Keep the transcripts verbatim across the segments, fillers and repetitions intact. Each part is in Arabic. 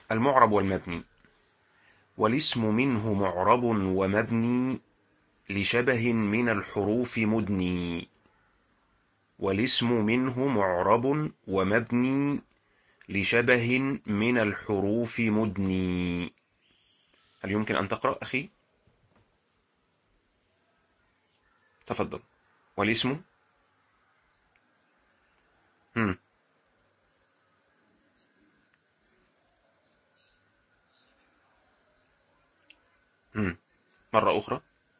المعرب والمبني. والاسم منه معرب ومبني لشبه من الحروف مدني. والاسم منه معرب ومبني لشبه من الحروف مدني. هل يمكن أن تقرأ أخي؟ تفضل. والاسم هم. هم. مرة أخرى.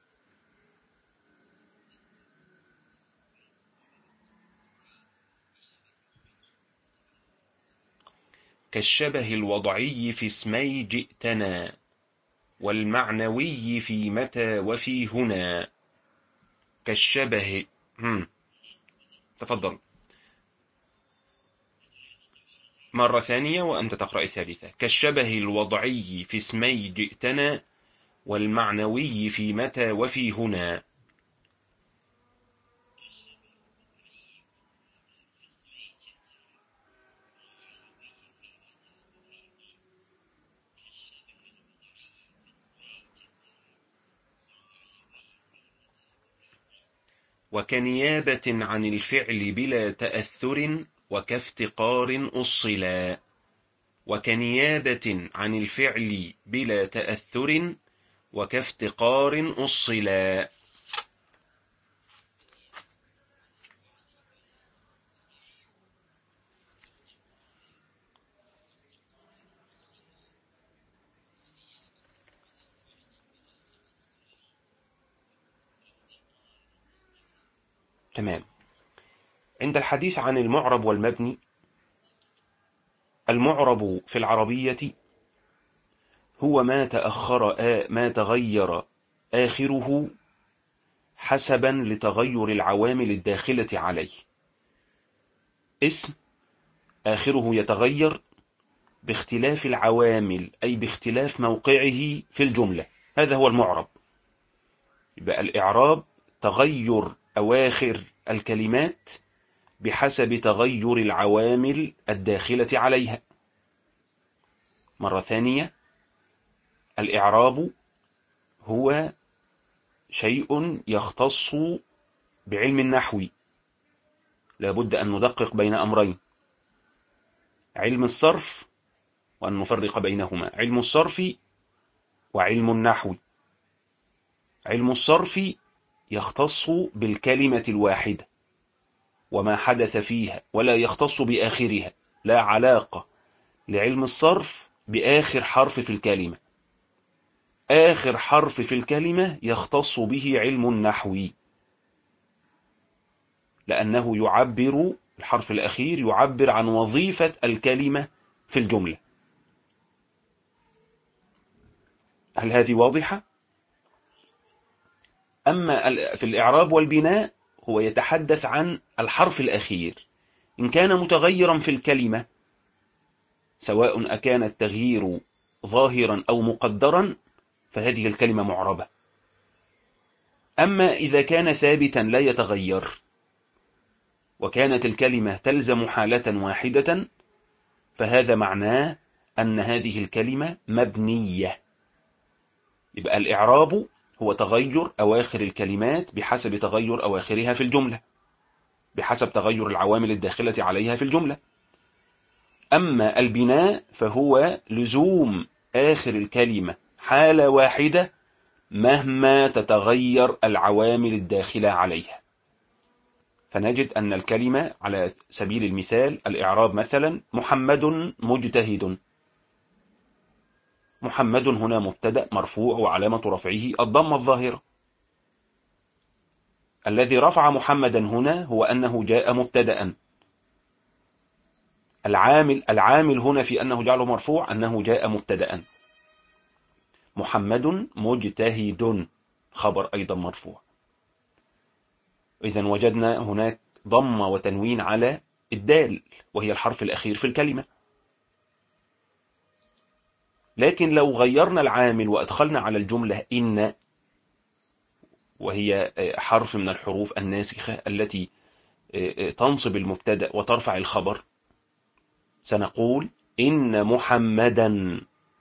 كالشبه الوضعي في اسمي جئتنا، والمعنوي في متى وفي هنا. كالشبه هم. تفضل. مرة ثانية وأنت تقرأ الثالثة. كالشبه الوضعي في اسمي جئتنا، والمعنوي في متى وفي هنا. وكنيابة عن الفعل بلا تأثر، وكافتقار أصلا. وكنيابة عن الفعل بلا تأثر، وكافتقار أصلا. تمام. عند الحديث عن المعرب والمبني، المعرب في العربية هو ما تأخر آ ما تغير آخره حسبا لتغير العوامل الداخلة عليه. اسم آخره يتغير باختلاف العوامل، أي باختلاف موقعه في الجملة، هذا هو المعرب. يبقى الإعراب تغير أواخر الكلمات بحسب تغير العوامل الداخلة عليها. مرة ثانية، الإعراب هو شيء يختص بعلم النحو. لابد أن ندقق بين أمرين: علم الصرف، وأن نفرق بينهما. علم الصرف وعلم النحو. علم الصرف يختص بالكلمة الواحدة وما حدث فيها، ولا يختص بآخرها. لا علاقة لعلم الصرف بآخر حرف في الكلمة. آخر حرف في الكلمة يختص به علم النحو، لأنه يعبر، الحرف الأخير يعبر عن وظيفة الكلمة في الجملة. هل هذه واضحة؟ أما في الإعراب والبناء هو يتحدث عن الحرف الأخير، إن كان متغيرا في الكلمة، سواء أكان التغيير ظاهرا أو مقدرا، فهذه الكلمة معربة. أما إذا كان ثابتا لا يتغير، وكانت الكلمة تلزم حالة واحدة، فهذا معناه أن هذه الكلمة مبنية. يبقى الإعراب هو تغير أواخر الكلمات بحسب تغير أواخرها في الجملة، بحسب تغير العوامل الداخلة عليها في الجملة. أما البناء فهو لزوم آخر الكلمة حالة واحدة مهما تتغير العوامل الداخلة عليها. فنجد أن الكلمة على سبيل المثال، الإعراب مثلا: محمد مجتهد. محمد هنا مبتدأ مرفوع وعلامة رفعه الضمة الظاهرة. الذي رفع محمدا هنا هو أنه جاء مبتدأ. العامل العامل هنا في أنه جعله مرفوع أنه جاء مبتدأ. محمد مجتهد خبر أيضا مرفوع. إذن وجدنا هناك ضمة وتنوين على الدال، وهي الحرف الأخير في الكلمة. لكن لو غيرنا العامل وأدخلنا على الجملة إن، وهي حرف من الحروف الناسخة التي تنصب المبتدأ وترفع الخبر، سنقول إن محمدا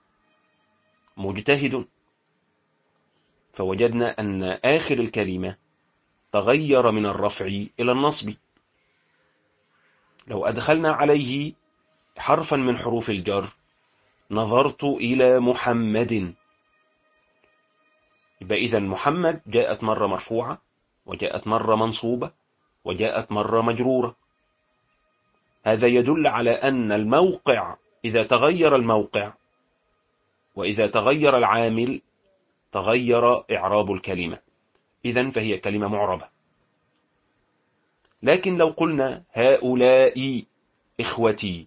مجتهد، فوجدنا أن آخر الكلمة تغير من الرفع إلى النصب. لو أدخلنا عليه حرفا من حروف الجر نظرت إلى محمد، يبقى إذن محمد جاءت مرة مرفوعة، وجاءت مرة منصوبة، وجاءت مرة مجرورة. هذا يدل على أن الموقع إذا تغير الموقع وإذا تغير العامل تغير إعراب الكلمة، إذن فهي كلمة معربة. لكن لو قلنا هؤلاء إخوتي،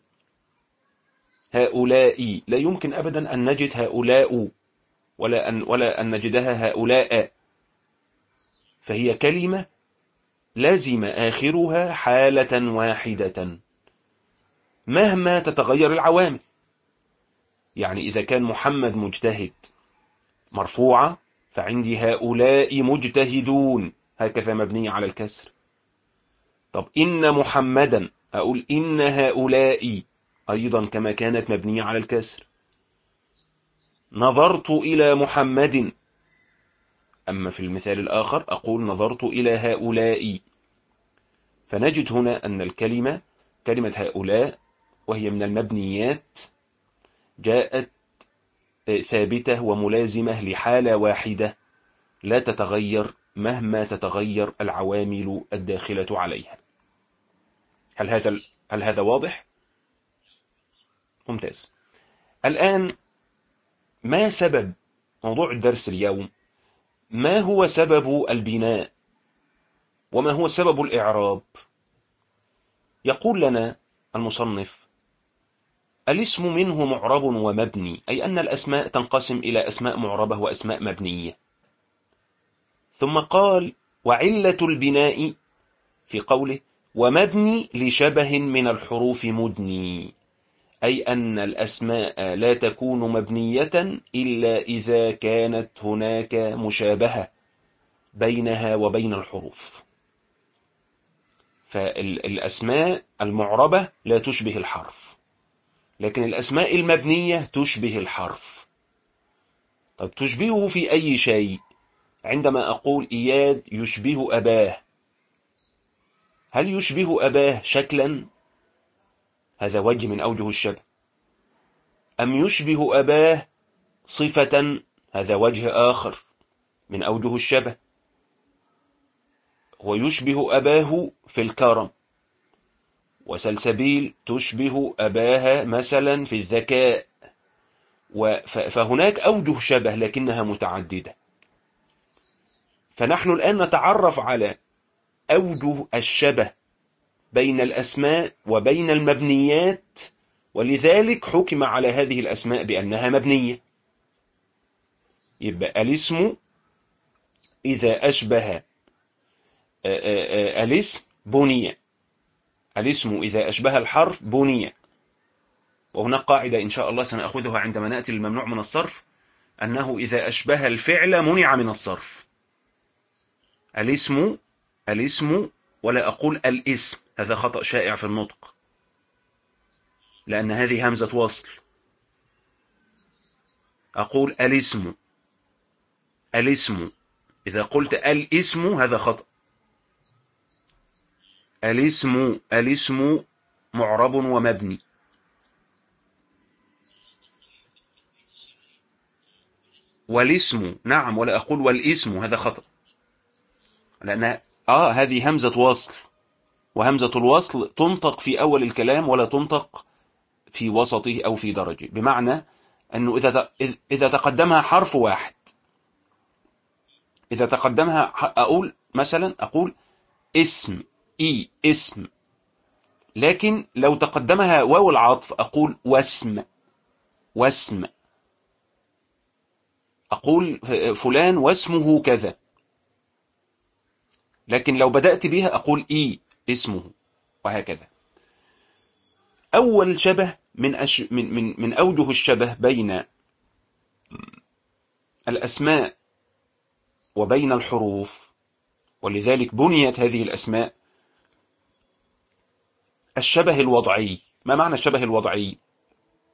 هؤلاء لا يمكن أبدا أن نجد هؤلاء ولا أن, ولا أن نجدها هؤلاء، فهي كلمة لازم آخرها حالة واحدة مهما تتغير العوامل. يعني إذا كان محمد مجتهد مرفوعة فعندي هؤلاء مجتهدون، هكذا مبنية على الكسر. طب إن محمدا أقول إن هؤلاء أيضا كما كانت مبنية على الكسر. نظرت إلى محمد، أما في المثال الآخر أقول نظرت إلى هؤلاء. فنجد هنا أن الكلمة كلمة هؤلاء وهي من المبنيات جاءت ثابتة وملازمة لحالة واحدة لا تتغير مهما تتغير العوامل الداخلة عليها. هل هذا هل هذا واضح؟ ممتاز. الآن ما سبب موضوع الدرس اليوم؟ ما هو سبب البناء وما هو سبب الإعراب؟ يقول لنا المصنف: الاسم منه معرب ومبني، أي أن الأسماء تنقسم إلى أسماء معربة وأسماء مبنية. ثم قال: وعلة البناء في قوله ومبني لشبه من الحروف مدني، أي أن الأسماء لا تكون مبنية إلا إذا كانت هناك مشابهة بينها وبين الحروف. فالأسماء المعربة لا تشبه الحرف، لكن الأسماء المبنية تشبه الحرف. طب تشبهه في أي شيء؟ عندما أقول إياد يشبه أباه، هل يشبه أباه شكلا؟ هذا وجه من أوجه الشبه. أم يشبه أباه صفة؟ هذا وجه آخر من أوجه الشبه. ويشبه أباه في الكرم، وسلسبيل تشبه أباها مثلا في الذكاء. فهناك أوجه شبه لكنها متعددة. فنحن الآن نتعرف على أوجه الشبه بين الأسماء وبين المبنيات، ولذلك حكم على هذه الأسماء بأنها مبنية. يبقى الاسم إذا أشبه الاسم بني، الاسم إذا أشبه الحرف بني. وهناك قاعدة إن شاء الله سنأخذها عندما نأتي للممنوع من الصرف، أنه إذا أشبه الفعل منع من الصرف. الاسم الاسم ولا أقول الاسم، هذا خطأ شائع في النطق لأن هذه همزة وصل. أقول الاسم الاسم إذا قلت الاسم هذا خطأ. الاسم الاسم معرب ومبني. والاسم نعم، ولا أقول والاسم، هذا خطأ لأن آه هذه همزة وصل، وهمزة الوصل تنطق في أول الكلام ولا تنطق في وسطه أو في درجه، بمعنى أنه إذا إذا تقدمها حرف واحد، إذا تقدمها أقول مثلا أقول اسم إي اسم، لكن لو تقدمها واو العطف أقول واسم واسم. أقول فلان واسمه كذا، لكن لو بدأت بها أقول إي اسمه، وهكذا. أول شبه من أش من من من أوجه الشبه بين الأسماء وبين الحروف، ولذلك بنيت هذه الأسماء، الشبه الوضعي. ما معنى الشبه الوضعي؟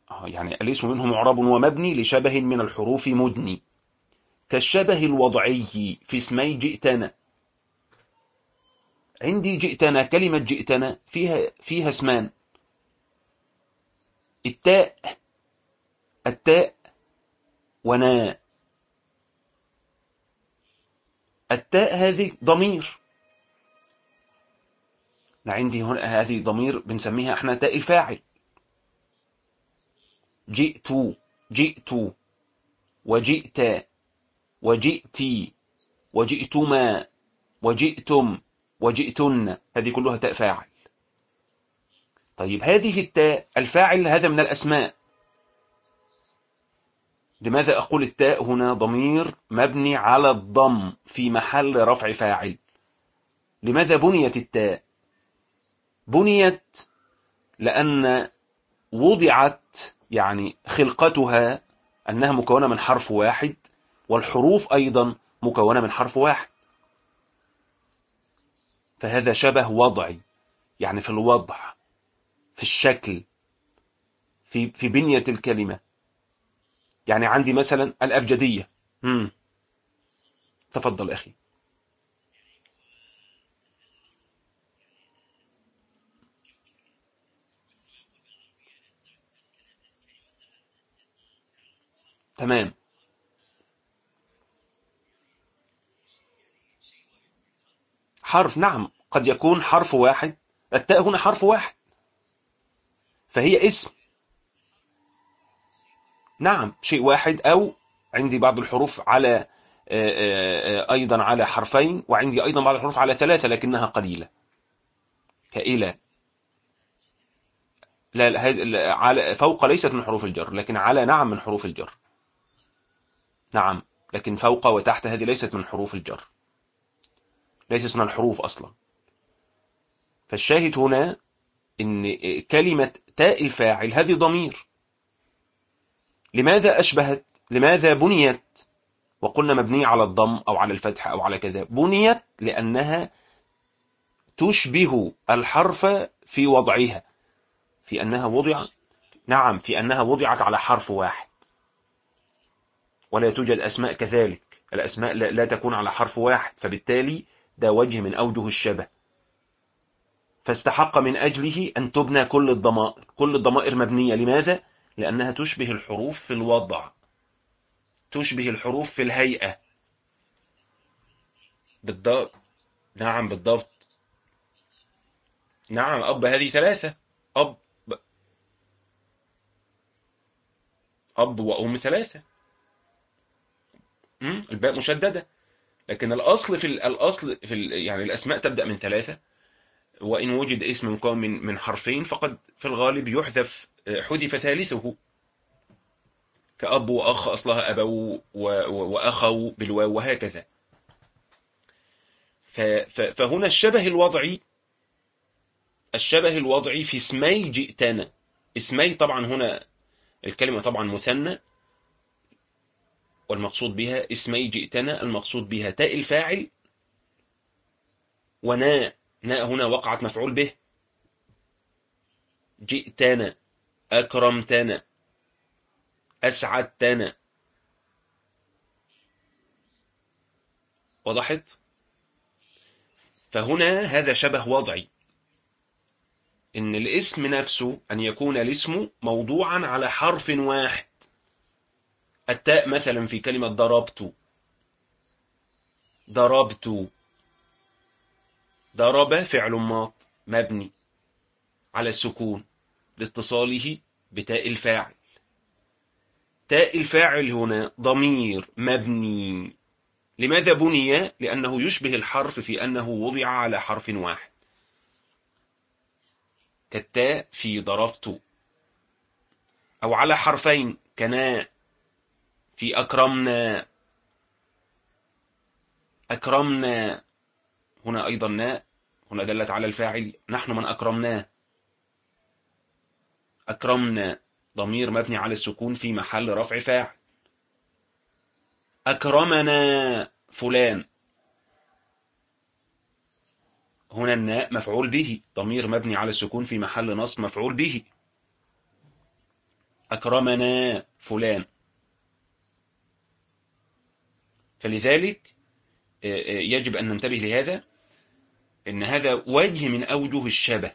يعني الاسم منه معرب ومبني لشبه من الحروف مدني، كالشبه الوضعي في اسمي جئتنا. عندي جئتنا، كلمة جئتنا فيها فيها اسمان، التاء التاء ونا. التاء هذه ضمير، عندي هنا هذه ضمير بنسميها احنا تاء الفاعل. جئت جئت وجئت وجئتي وجئتما وجئتم وجئتن، هذه كلها تاء فاعل. طيب هذه التاء الفاعل هذا من الأسماء، لماذا أقول التاء هنا ضمير مبني على الضم في محل رفع فاعل؟ لماذا بنيت التاء؟ بنيت لأن وضعت، يعني خلقتها أنها مكونة من حرف واحد، والحروف أيضا مكونة من حرف واحد، فهذا شبه وضعي، يعني في الوضع، في الشكل، في في بنية الكلمة. يعني عندي مثلا الأبجدية. امم تفضل أخي. تمام. حرف، نعم، قد يكون حرف واحد. التاء هنا حرف واحد، فهي اسم. نعم، شيء واحد، أو عندي بعض الحروف على آه، آه، آه، أيضا على حرفين، وعندي أيضا بعض الحروف على ثلاثة لكنها قليلة، كإلى. لا لا، هذ- لا، على فوق ليست من حروف الجر، لكن على نعم من حروف الجر. نعم، لكن فوق وتحت هذه ليست من حروف الجر، ليست من الحروف أصلا. فالشاهد هنا إن كلمة تاء الفاعل هذه ضمير. لماذا أشبهت؟ لماذا بنيت وقلنا مبنية على الضم أو على الفتح أو على كذا؟ بنيت لأنها تشبه الحرف في وضعها، في أنها وضع نعم في أنها وضعت على حرف واحد، ولا توجد أسماء كذلك. الأسماء لا, لا تكون على حرف واحد، فبالتالي ده وجه من أوجه الشبه، فاستحق من أجله أن تبنى كل الضمائر. كل الضمائر مبنية، لماذا؟ لأنها تشبه الحروف في الوضع، تشبه الحروف في الهيئة. بالضبط. نعم بالضبط. نعم، أب هذه ثلاثة. أب أب وأم ثلاثة. مم، الباء مشددة. لكن الأصل في ال- الأصل في ال- يعني الأسماء تبدأ من ثلاثة، وإن وجد اسم مكون من من حرفين فقد في الغالب يحذف، حذف ثالثه، كأب وأخ أصلها أبو و- و- وأخو بالواو وهكذا. ف- ف- فهنا الشبه الوضعي، الشبه الوضعي في اسمي جئتنا. اسمي طبعا هنا الكلمة طبعا مثنى، والمقصود بها اسمي جئتنا، المقصود بها تاء الفاعل وناء. ناء هنا وقعت مفعول به. جئتنا، أكرمتنا، أسعدتنا. وضحت؟ فهنا هذا شبه وضعي، إن الاسم نفسه أن يكون الاسم موضوعا على حرف واحد. التاء مثلا في كلمة ضربت، ضربت. ضرب فعل ماض مبني على السكون لاتصاله بتاء الفاعل. تاء الفاعل هنا ضمير مبني. لماذا بني؟ لأنه يشبه الحرف في أنه وضع على حرف واحد، كالتاء في ضربت، أو على حرفين كنا في أكرمنا. أكرمنا هنا أيضا ناء، هنا دلت على الفاعل، نحن من أكرمناه. أكرمنا ضمير مبني على السكون في محل رفع فاعل. أكرمنا فلان، هنا الناء مفعول به، ضمير مبني على السكون في محل نصب مفعول به. أكرمنا فلان. فلذلك يجب أن ننتبه لهذا، إن هذا وجه من أوجه الشبه،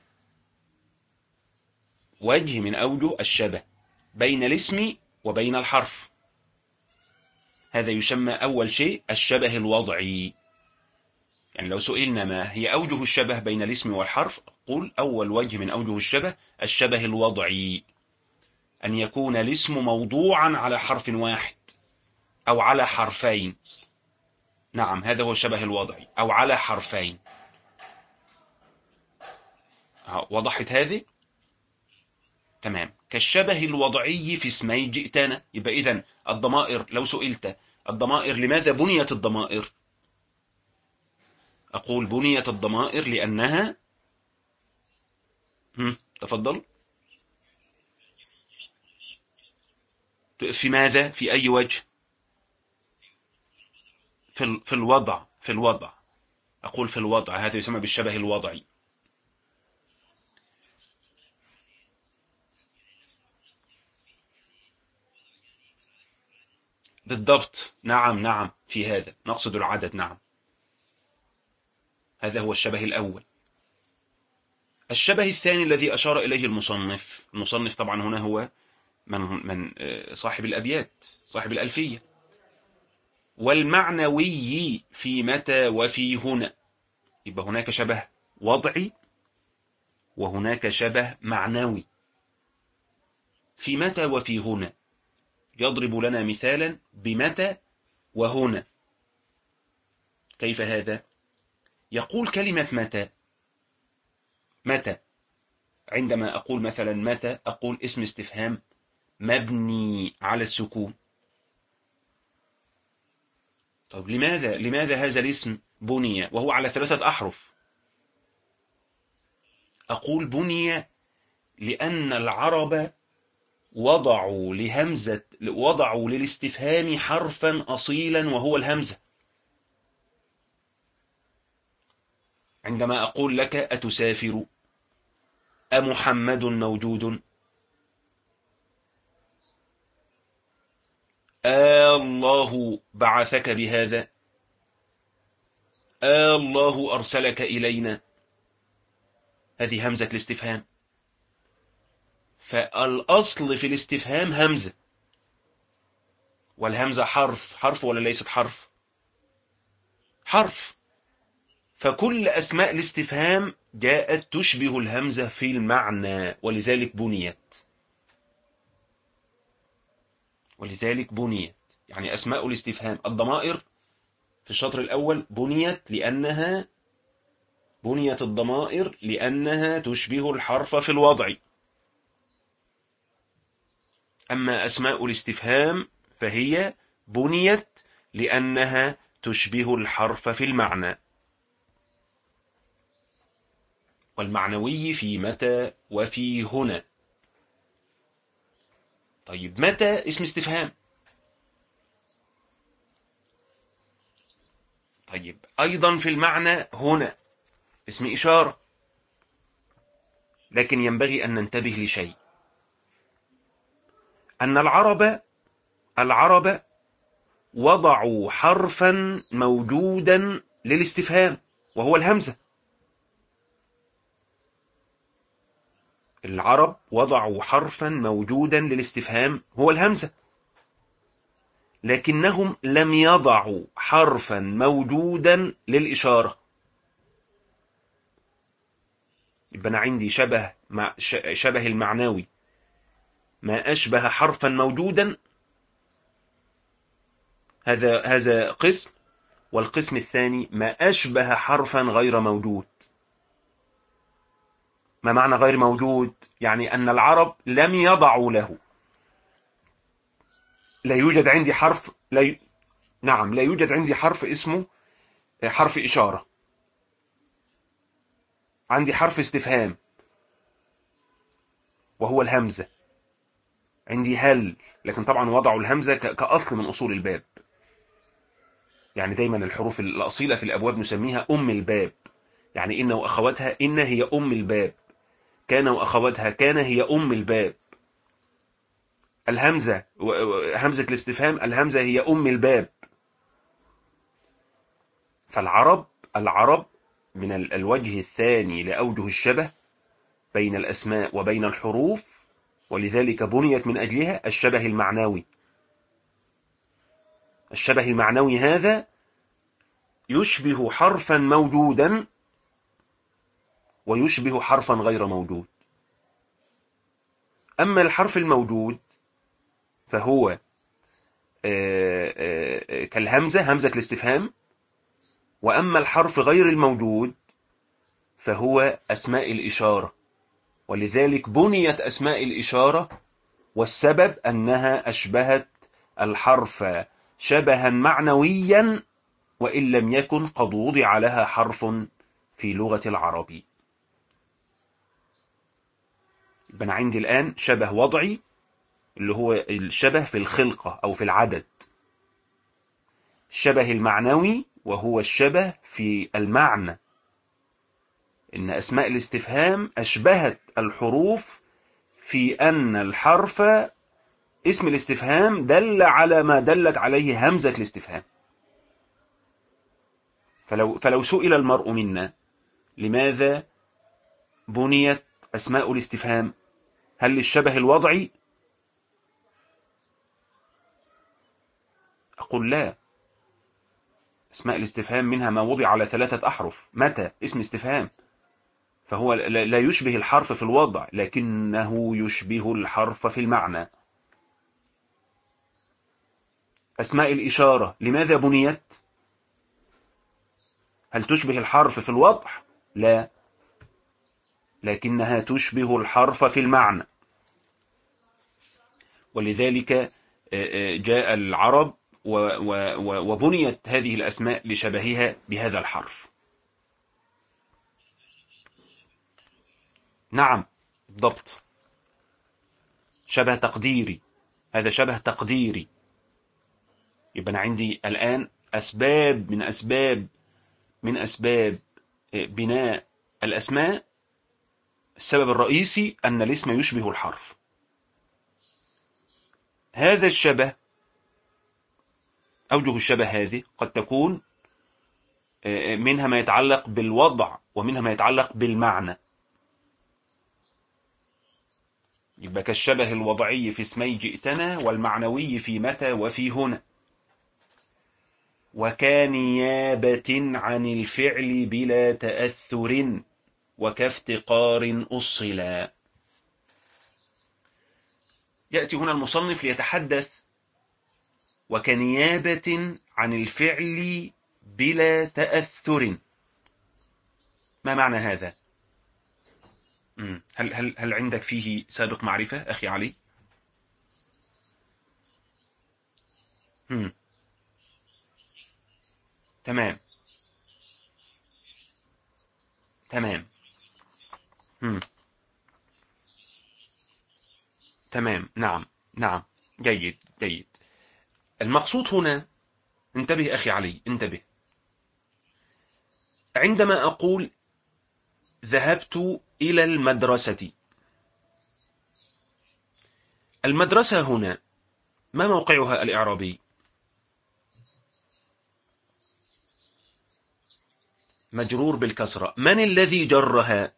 وجه من أوجه الشبه بين الاسم وبين الحرف. هذا يسمى أول شيء الشبه الوضعي. يعني لو سئلنا ما هي أوجه الشبه بين الاسم والحرف، قل أول وجه من أوجه الشبه الشبه الوضعي، أن يكون الاسم موضوعا على حرف واحد أو على حرفين. نعم، هذا هو الشبه الوضعي، أو على حرفين. وضحت هذه؟ تمام. كالشبه الوضعي في اسمي جئتنا. يبقى إذن الضمائر، لو سئلت الضمائر لماذا بنيت الضمائر، أقول بنيت الضمائر لأنها هم. تفضل. في ماذا؟ في أي وجه؟ في في الوضع، في الوضع. أقول في الوضع، هذا يسمى بالشبه الوضعي. بالضبط. نعم نعم، في هذا نقصد العدد. نعم، هذا هو الشبه الأول. الشبه الثاني الذي أشار إليه المصنف، المصنف طبعا هنا هو من من صاحب الأبيات، صاحب الألفية. والمعنوي في متى وفي هنا. يبقى هناك شبه وضعي وهناك شبه معنوي. في متى وفي هنا. يضرب لنا مثالا بمتى وهنا. كيف هذا؟ يقول كلمة متى. متى، عندما أقول مثلا متى، أقول اسم استفهام مبني على السكون. طيب لماذا لماذا هذا الاسم بني وهو على ثلاثة أحرف؟ أقول بني لأن العرب وضعوا لهمزة وضعوا للاستفهام حرفا أصيلا وهو الهمزة. عندما أقول لك أتسافر، أمحمد موجود، آه الله بعثك بهذا، آه الله أرسلك إلينا. هذه همزة الاستفهام. فالأصل في الاستفهام همزة، والهمزة حرف. حرف ولا ليست حرف؟ حرف. فكل أسماء الاستفهام جاءت تشبه الهمزة في المعنى، ولذلك بنيت. ولذلك بنيت يعني أسماء الاستفهام الضمائر في الشطر الأول بنيت لأنها بنيت الضمائر لأنها تشبه الحرف في الوضع. أما أسماء الاستفهام فهي بنيت لأنها تشبه الحرف في المعنى. والمعنوي في متى وفي هنا. طيب متى اسم استفهام. طيب أيضا في المعنى هنا اسم إشارة. لكن ينبغي أن ننتبه لشيء، أن العرب العرب وضعوا حرفا موجودا للاستفهام وهو الهمزة. العرب وضعوا حرفا موجودا للاستفهام هو الهمزة، لكنهم لم يضعوا حرفا موجودا للإشارة. يبقى أنا عندي شبه مع شبه المعنوي ما أشبه حرفا موجودا، هذا هذا قسم. والقسم الثاني ما أشبه حرفا غير موجود. ما معنى غير موجود؟ يعني أن العرب لم يضعوا له. لا يوجد عندي حرف لا ي... نعم لا يوجد عندي حرف اسمه حرف إشارة. عندي حرف استفهام وهو الهمزة. عندي هل، لكن طبعا وضعوا الهمزة كأصل من أصول الباب. يعني دايما الحروف الأصيلة في الأبواب نسميها أم الباب. يعني إن وأخواتها، إن هي أم الباب، كان وأخواتها كان هي أم الباب. الهمزة، همزة الاستفهام، الهمزة هي أم الباب. فالعرب العرب من الوجه الثاني لأوجه الشبه بين الأسماء وبين الحروف، ولذلك بنيت من أجلها الشبه المعنوي. الشبه المعنوي هذا يشبه حرفا موجودا ويشبه حرفا غير موجود. أما الحرف الموجود فهو كالهمزة، همزة الاستفهام. وأما الحرف غير الموجود فهو أسماء الإشارة، ولذلك بنيت أسماء الإشارة، والسبب أنها أشبهت الحرف شبها معنويا وإن لم يكن قد وضع لها حرف في لغة العرب. يبقى أنا عندي الآن شبه وضعي اللي هو الشبه في الخلقة أو في العدد، الشبه المعنوي وهو الشبه في المعنى، إن أسماء الاستفهام أشبهت الحروف في أن الحرف اسم الاستفهام دل على ما دلت عليه همزة الاستفهام. فلو, فلو سئل المرء منا لماذا بنيت أسماء الاستفهام، هل للشبه الوضعي؟ أقول لا. أسماء الاستفهام منها ما وضع على ثلاثة أحرف. متى اسم استفهام، فهو لا يشبه الحرف في الوضع لكنه يشبه الحرف في المعنى. أسماء الإشارة لماذا بنيت؟ هل تشبه الحرف في الوضع؟ لا، لكنها تشبه الحرف في المعنى. ولذلك جاء العرب وبنيت هذه الأسماء لشبهها بهذا الحرف. نعم بالضبط، شبه تقديري، هذا شبه تقديري. يبقى أنا عندي الآن أسباب من أسباب من أسباب بناء الأسماء. السبب الرئيسي أن الاسم يشبه الحرف. هذا الشبه، أوجه الشبه هذه قد تكون منها ما يتعلق بالوضع ومنها ما يتعلق بالمعنى. يبقى كالشبه الوضعي في اسمي جئتنا، والمعنوي في متى وفي هنا. وكنيابة عن الفعل بلا تأثر وكافتقار أصلا. يأتي هنا المصنف ليتحدث وكنيابة عن الفعل بلا تأثر. ما معنى هذا؟ هل هل هل عندك فيه سابق معرفة أخي علي؟ مم. تمام تمام. مم. تمام. نعم نعم. جيد جيد. المقصود هنا، انتبه أخي علي، انتبه. عندما أقول ذهبت إلى المدرسة، المدرسة هنا ما موقعها الإعرابي؟ مجرور بالكسرة. من الذي جرها؟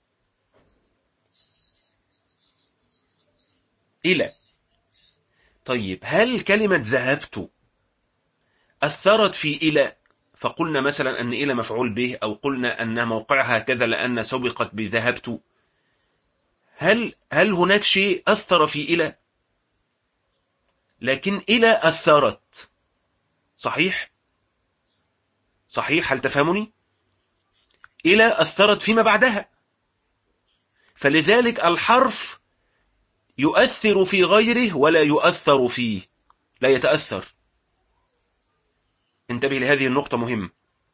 إلى. طيب هل كلمة ذهبت أثرت في إلى؟ فقلنا مثلا أن إلى مفعول به، أو قلنا أن موقعها كذا لأن سبقت بذهبت. هل هل هناك شيء أثر في إلى؟ لكن إلى أثرت. صحيح صحيح. هل تفهمني؟ إلى أثرت فيما بعدها، فلذلك الحرف يؤثر في غيره ولا يؤثر فيه، لا يتأثر. انتبه لهذه النقطة مهمة.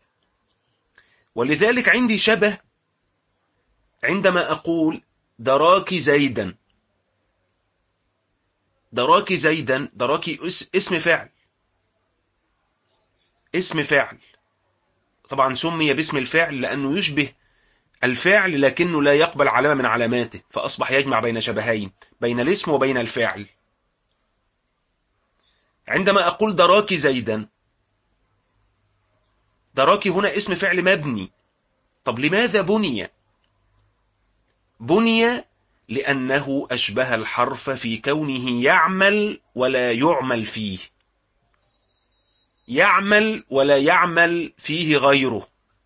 ولذلك عندي شبه عندما أقول دراك زيدا. دراك زيدا، دراك اسم فعل، اسم فعل. طبعا سمي باسم الفعل لأنه يشبه الفعل لكنه لا يقبل علامة من علاماته، فأصبح يجمع بين شبهين، بين الاسم وبين الفعل. عندما أقول دراك زيدا، دراك هنا اسم فعل مبني. طب لماذا بني؟ بني لأنه أشبه الحرف في كونه يعمل ولا يعمل فيه، يعمل ولا يعمل فيه غيره.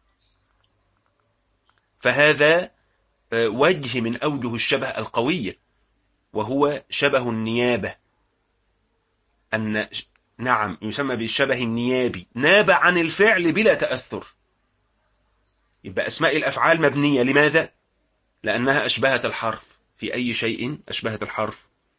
فهذا وجه من أوجه الشبه القوية، وهو شبه النيابة. أن نعم يسمى بالشبه النيابي، ناب عن الفعل بلا تأثر. يبقى أسماء الأفعال مبنية، لماذا؟ لأنها أشبهت الحرف. في أي شيء أشبهت الحرف؟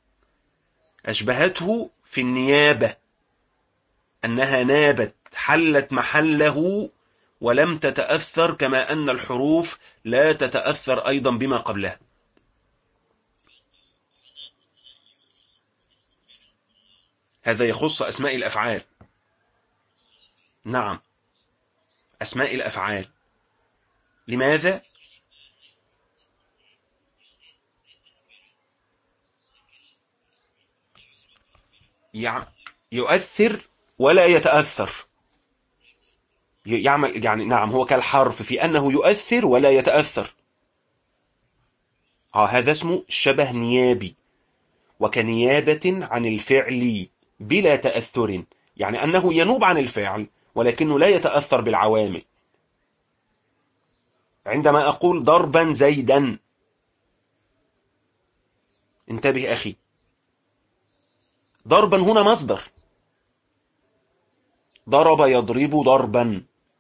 أشبهته في النيابة، أنها نابت، حلت محله ولم تتأثر، كما أن الحروف لا تتأثر أيضا بما قبلها. هذا يخص أسماء الأفعال. نعم، أسماء الأفعال. لماذا؟ يؤثر ولا يتأثر. يعمل يعني نعم، هو كالحرف في أنه يؤثر ولا يتأثر. ها هذا اسمه شبه نيابي، وكنيابة عن الفعل بلا تأثر، يعني أنه ينوب عن الفعل ولكنه لا يتأثر بالعوامل. عندما أقول ضربا زيدا، انتبه أخي، ضربا هنا مصدر، ضرب يضرب ضربا،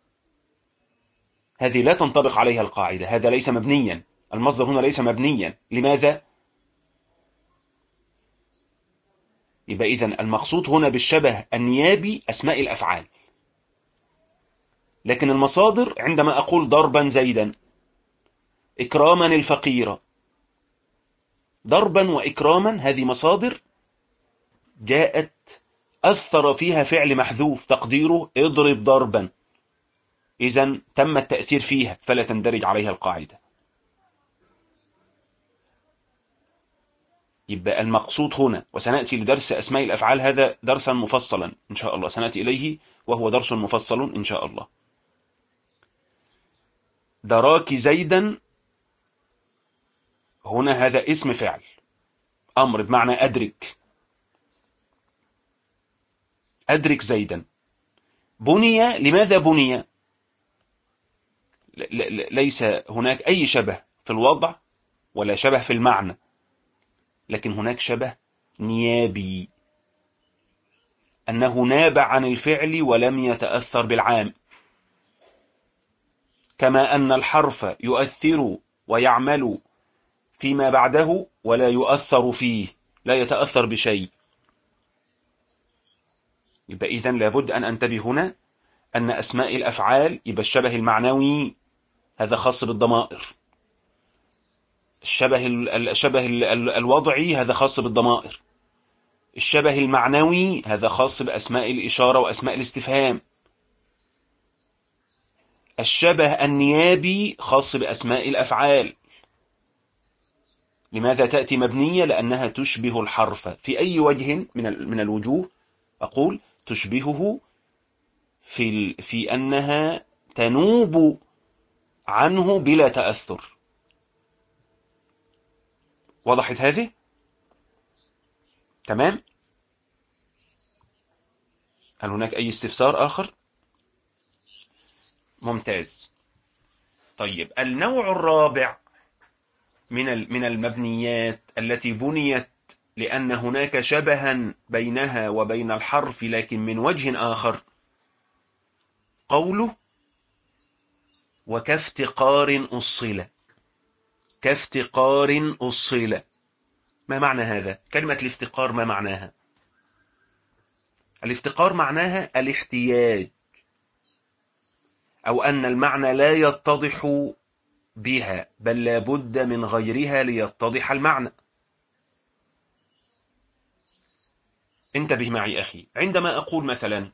هذه لا تنطبق عليها القاعدة، هذا ليس مبنيا، المصدر هنا ليس مبنيا. لماذا؟ يبقى إذن المقصود هنا بالشبه النيابي أسماء الأفعال، لكن المصادر عندما أقول ضربا زيدا، إكراما الفقير، ضربا وإكراما هذه مصادر جاءت أثر فيها فعل محذوف تقديره اضرب ضربا، إذن تم التأثير فيها فلا تندرج عليها القاعدة. يبقى المقصود هنا، وسنأتي لدرس أسماء الأفعال، هذا درسا مفصلا إن شاء الله سنأتي إليه، وهو درس مفصل إن شاء الله. دراك زيدا هنا هذا اسم فعل أمر بمعنى أدرك، أدرك زيدا. بني، لماذا بني؟ ليس هناك أي شبه في الوضع ولا شبه في المعنى، لكن هناك شبه نيابي، أنه ناب عن الفعل ولم يتأثر بالعام، كما أن الحرف يؤثر ويعمل فيما بعده ولا يؤثر فيه، لا يتأثر بشيء. يبقى إذن لابد أن أنتبه هنا أن أسماء الأفعال يبقى الشبه المعنوي هذا خاص بالضمائر، الشبه الشبه الوضعي هذا خاص بالضمائر، الشبه المعنوي هذا خاص بأسماء الإشارة وأسماء الاستفهام، الشبه النيابي خاص بأسماء الأفعال. لماذا تأتي مبنية؟ لأنها تشبه الحرف في أي وجه من من الوجوه. أقول تشبهه في في أنها تنوب عنه بلا تأثر. وضحت هذه؟ تمام. هل هناك أي استفسار آخر؟ ممتاز. طيب، النوع الرابع من من المبنيات التي بنيت لأن هناك شبها بينها وبين الحرف لكن من وجه آخر، قوله وكافتقار أصل. كافتقار أصل، ما معنى هذا؟ كلمة الافتقار ما معناها؟ الافتقار معناها الاحتياج، أو أن المعنى لا يتضح بها بل لا بد من غيرها ليتضح المعنى. انتبه معي أخي، عندما أقول مثلا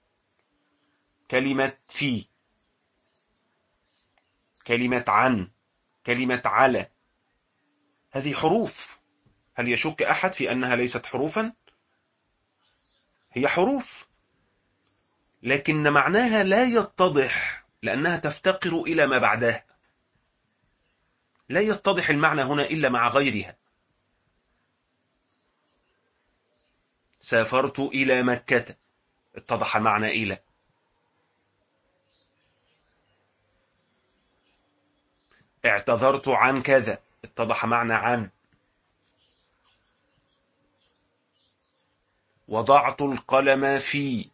كلمة في، كلمة عن، كلمة على، هذه حروف، هل يشك أحد في أنها ليست حروفا؟ هي حروف، لكن معناها لا يتضح لأنها تفتقر إلى ما بعدها. لا يتضح المعنى هنا إلا مع غيرها. سافرت إلى مكة، اتضح معنى إلى. اعتذرت عن كذا، اتضح معنى عن. وضعت القلم في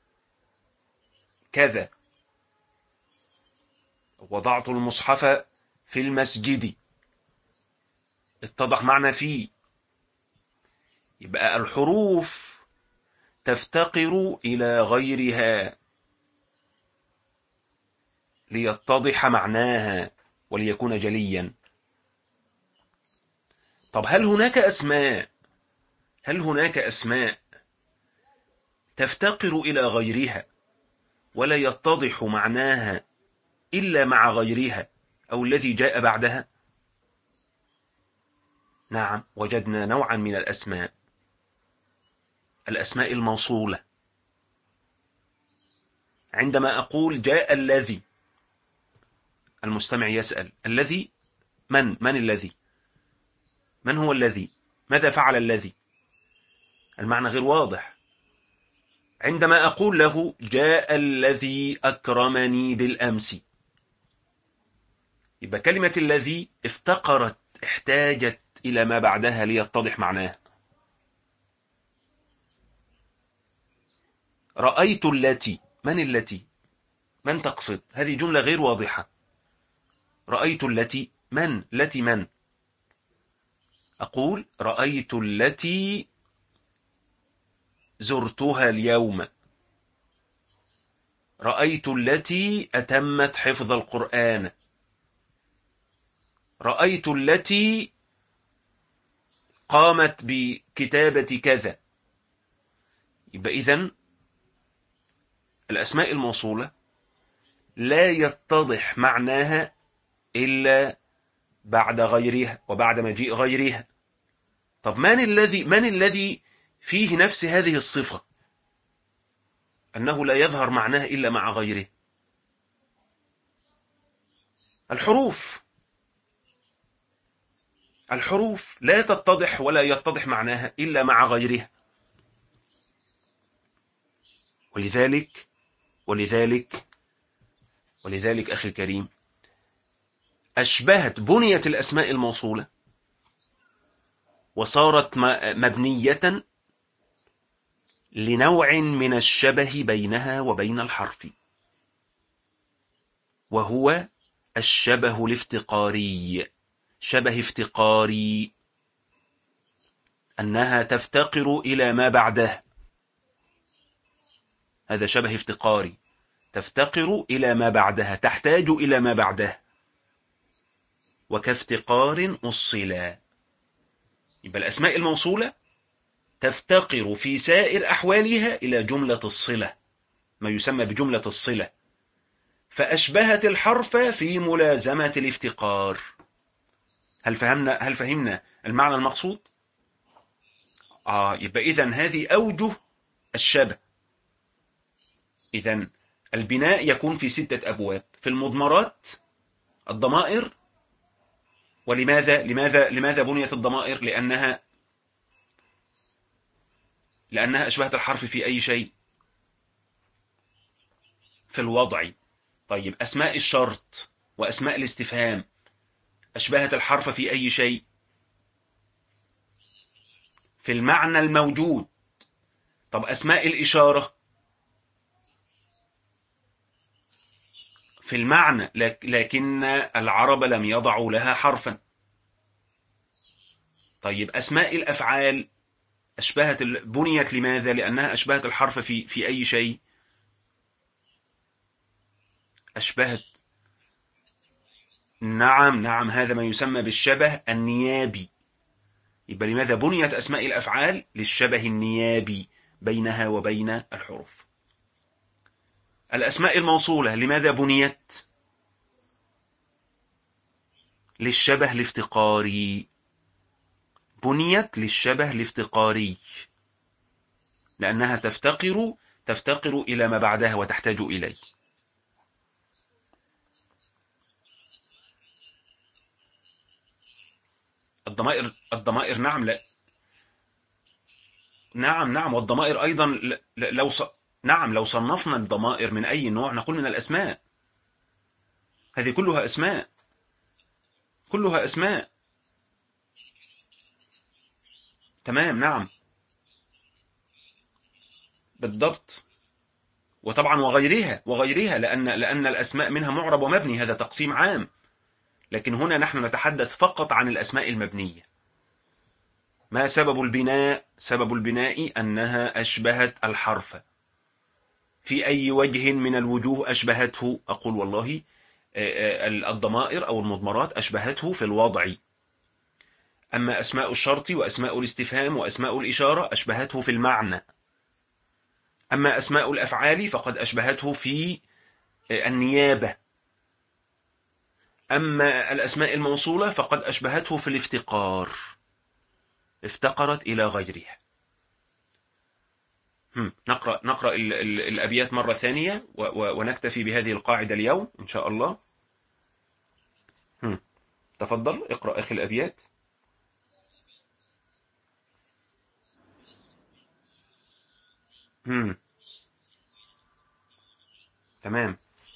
كذا، وضعت المصحف في المسجد، اتضح معنى في. يبقى الحروف تفتقر إلى غيرها ليتضح معناها وليكون جليا. طب هل هناك أسماء هل هناك أسماء تفتقر إلى غيرها ولا يتضح معناها إلا مع غيرها أو الذي جاء بعدها؟ نعم، وجدنا نوعا من الأسماء، الأسماء الموصولة. عندما أقول جاء الذي، المستمع يسأل الذي من؟ من الذي؟ من هو الذي؟ ماذا فعل الذي؟ المعنى غير واضح. عندما أقول له جاء الذي أكرمني بالأمس، يبقى كلمة الذي افتقرت، احتاجت إلى ما بعدها ليتضح معناها. رأيت التي، من التي؟ من تقصد؟ هذه جملة غير واضحة. رأيت التي، من؟ التي من؟ أقول رأيت التي زرتها اليوم، رأيت التي أتمت حفظ القرآن، رأيت التي قامت بكتابة كذا. يبقى إذن الأسماء الموصولة لا يتضح معناها إلا بعد غيرها وبعد مجيء غيرها. طب من الذي من الذي فيه نفس هذه الصفة أنه لا يظهر معناه إلا مع غيره؟ الحروف. الحروف لا تتضح ولا يتضح معناها إلا مع غيرها. ولذلك ولذلك ولذلك أخي الكريم، أشبهت بنية الأسماء الموصولة وصارت مبنية لنوع من الشبه بينها وبين الحرف، وهو الشبه الافتقاري. شبه افتقاري، أنها تفتقر إلى ما بعده. هذا شبه افتقاري، تفتقر إلى ما بعدها، تحتاج إلى ما بعده. وكافتقار أصلا. يبقى الأسماء الموصولة تفتقر في سائر أحوالها إلى جملة الصلة، ما يسمى بجملة الصلة، فأشبهت الحرف في ملازمة الافتقار. هل فهمنا هل فهمنا المعنى المقصود؟ آه يبقى إذن هذه أوجه الشبه. إذن البناء يكون في ستة أبواب. في المضمرات الضمائر. ولماذا لماذا لماذا بنيت الضمائر؟ لأنها لأنها أشبهت الحرف في أي شيء؟ في الوضع. طيب أسماء الشرط وأسماء الاستفهام أشبهت الحرف في أي شيء؟ في المعنى الموجود. طب أسماء الإشارة في المعنى، لكن العرب لم يضعوا لها حرفا. طيب أسماء الأفعال أشبهت بنيت لماذا؟ لأنها أشبهت الحرف في في أي شيء؟ أشبهت. نعم نعم هذا ما يسمى بالشبه النيابي. يبقى لماذا بنيت أسماء الأفعال؟ للشبه النيابي بينها وبين الحروف. الأسماء الموصولة لماذا بنيت؟ للشبه الافتقاري. بنيت للشبه الافتقاري. لأنها تفتقر تفتقر إلى ما بعدها وتحتاج إليه. الضمائر الضمائر نعم، لا نعم نعم والضمائر أيضا ل- ل- لو ص... نعم لو صنفنا الضمائر من أي نوع نقول من الأسماء. هذه كلها أسماء، كلها أسماء. تمام، نعم، بالضبط. وطبعا وغيرها وغيرها لأن لأن الأسماء منها معرب ومبني، هذا تقسيم عام. لكن هنا نحن نتحدث فقط عن الأسماء المبنية. ما سبب البناء؟ سبب البناء أنها أشبهت الحرف. في أي وجه من الوجوه أشبهته؟ أقول والله آه، آه، الضمائر أو المضمرات أشبهته في الوضع. أما أسماء الشرط وأسماء الاستفهام وأسماء الإشارة أشبهته في المعنى. أما أسماء الأفعال فقد أشبهته في آه، النيابة. أما الأسماء الموصولة فقد أشبهته في الافتقار، افتقرت إلى غيرها. هم، نقرأ نقرأ ال- ال- الأبيات مرة ثانية و- و- ونكتفي بهذه القاعدة اليوم إن شاء الله. هم، تفضل اقرأ أخي الأبيات. هم، تمام.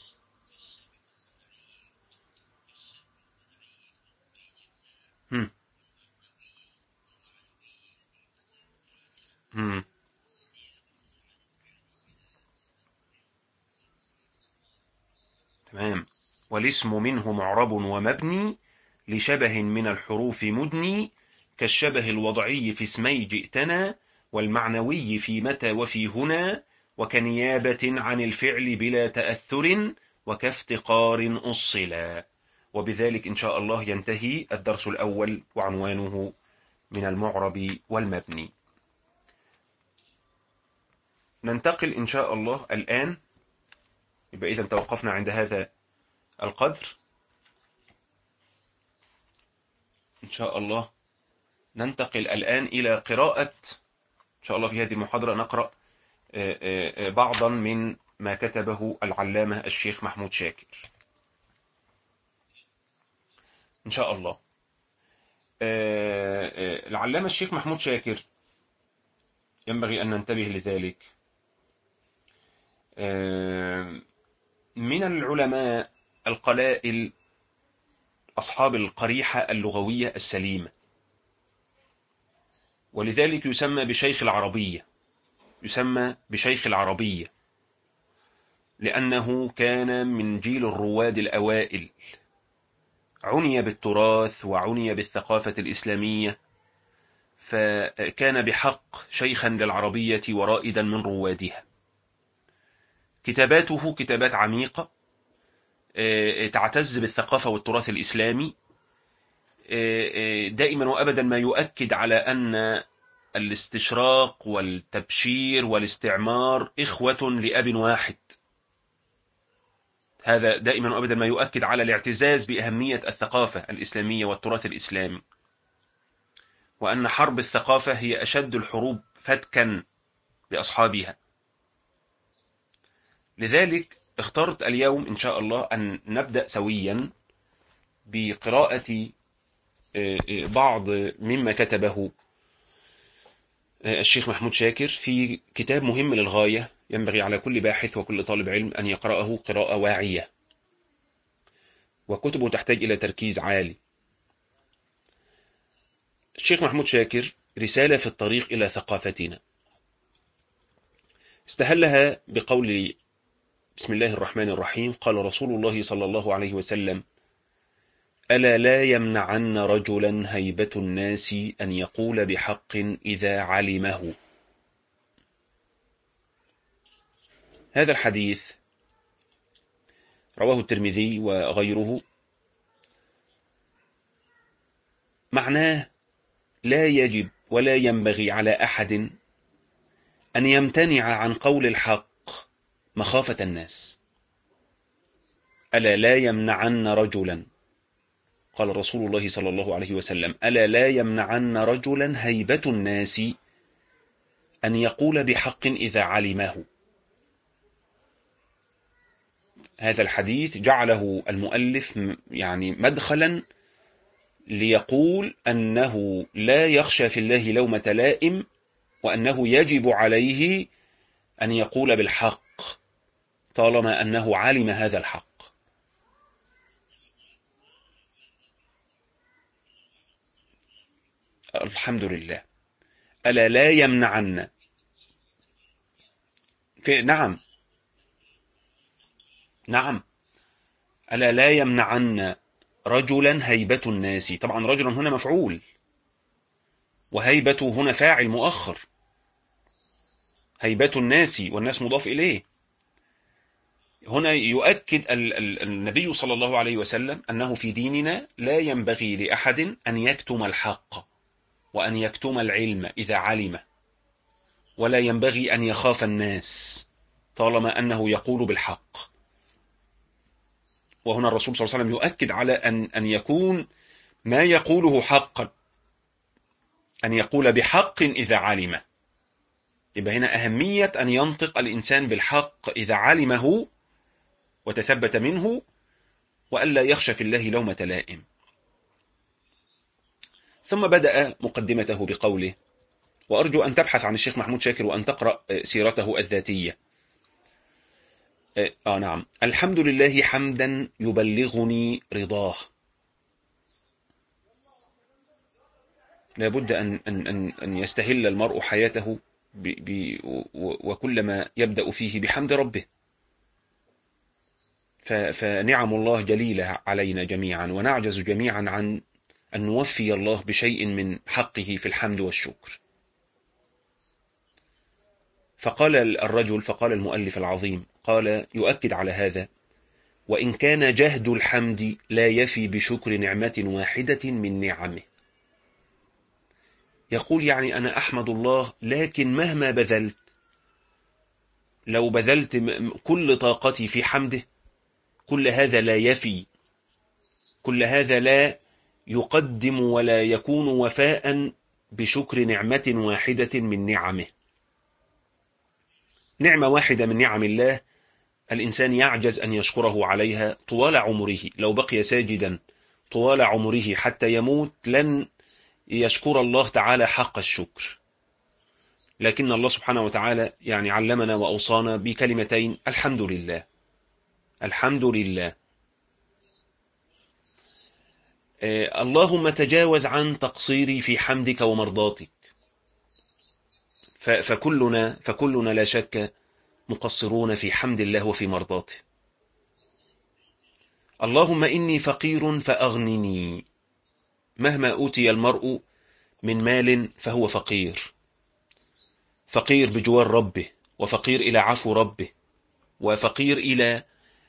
هم، هم، تمام. والاسم منه معرب ومبني لشبه من الحروف مدني، كالشبه الوضعي في اسمي جئتنا، والمعنوي في متى وفي هنا، وكنيابة عن الفعل بلا تأثر، وكافتقار أصلا. وبذلك إن شاء الله ينتهي الدرس الأول وعنوانه من المعرب والمبني. ننتقل إن شاء الله الآن، يبقى إذا توقفنا عند هذا القدر. إن شاء الله ننتقل الآن إلى قراءة، إن شاء الله في هذه المحاضرة نقرأ آه، آه، آه، بعضا من ما كتبه العلامة الشيخ محمود شاكر إن شاء الله. آه، آه، العلامة الشيخ محمود شاكر ينبغي أن ننتبه لذلك. آه، من العلماء القلائل أصحاب القريحة اللغوية السليمة، ولذلك يسمى بشيخ العربية، يسمى بشيخ العربية لأنه كان من جيل الرواد الأوائل، عني بالتراث وعني بالثقافة الإسلامية، فكان بحق شيخا للعربية ورائدا من روادها. كتاباته كتابات عميقة تعتز بالثقافة والتراث الإسلامي، دائما وأبدا ما يؤكد على أن الاستشراق والتبشير والاستعمار إخوة لأب واحد. هذا دائما وأبدا ما يؤكد على الاعتزاز بأهمية الثقافة الإسلامية والتراث الإسلامي، وأن حرب الثقافة هي أشد الحروب فتكا لأصحابها. لذلك اخترت اليوم إن شاء الله أن نبدأ سويا بقراءة بعض مما كتبه الشيخ محمود شاكر في كتاب مهم للغاية، ينبغي على كل باحث وكل طالب علم أن يقرأه قراءة واعية، وكتبه تحتاج إلى تركيز عالي. الشيخ محمود شاكر رسالة في الطريق إلى ثقافتنا، استهلها بقول بسم الله الرحمن الرحيم. قال رسول الله صلى الله عليه وسلم: ألا لا يمنعن رجلا هيبة الناس أن يقول بحق إذا علمه. هذا الحديث رواه الترمذي وغيره، معناه لا يجب ولا ينبغي على أحد أن يمتنع عن قول الحق مخافة الناس. ألا لا يمنعن رجلا، قال رسول الله صلى الله عليه وسلم: ألا لا يمنعن رجلا هيبة الناس أن يقول بحق إذا علمه. هذا الحديث جعله المؤلف يعني مدخلا ليقول أنه لا يخشى في الله لومة لائم، وأنه يجب عليه أن يقول بالحق طالما أنه علم هذا الحق. الحمد لله. ألا لا يمنعن في نعم نعم ألا لا يمنعن رجلا هيبة الناس. طبعا رجلا هنا مفعول، وهيبة هنا فاعل مؤخر. هيبة الناس، والناس مضاف إليه. هنا يؤكد النبي صلى الله عليه وسلم أنه في ديننا لا ينبغي لأحد أن يكتم الحق وأن يكتم العلم إذا علم، ولا ينبغي أن يخاف الناس طالما أنه يقول بالحق. وهنا الرسول صلى الله عليه وسلم يؤكد على أن أن يكون ما يقوله حقا، أن يقول بحق إذا علم. يبقى هنا أهمية أن ينطق الإنسان بالحق إذا علمه وتثبت منه، وألا يخشى في الله لومة لائم. ثم بدأ مقدمته بقوله: وأرجو أن تبحث عن الشيخ محمود شاكر وأن تقرأ سيرته الذاتية. آه نعم. الحمد لله حمدا يبلغني رضاه. لابد أن, أن, أن, أن يستهل المرء حياته ب ب وكلما يبدأ فيه بحمد ربه. فنعم الله جليلة علينا جميعا، ونعجز جميعا عن أن نوفي الله بشيء من حقه في الحمد والشكر. فقال الرجل، فقال المؤلف العظيم، قال يؤكد على هذا: وإن كان جهد الحمد لا يفي بشكر نعمة واحدة من نعمه. يقول يعني أنا أحمد الله، لكن مهما بذلت، لو بذلت كل طاقتي في حمده، كل هذا لا يفي، كل هذا لا يقدم ولا يكون وفاء بشكر نعمة واحدة من نعمه. نعمة واحدة من نعم الله الإنسان يعجز أن يشكره عليها طوال عمره. لو بقي ساجدا طوال عمره حتى يموت لن يشكر الله تعالى حق الشكر. لكن الله سبحانه وتعالى يعني علمنا وأوصانا بكلمتين: الحمد لله. الحمد لله. آه اللهم تجاوز عن تقصيري في حمدك ومرضاتك. فكلنا فكلنا لا شك مقصرون في حمد الله وفي مرضاته. اللهم إني فقير فأغنني. مهما أوتي المرء من مال فهو فقير، فقير بجوار ربه، وفقير إلى عفو ربه، وفقير إلى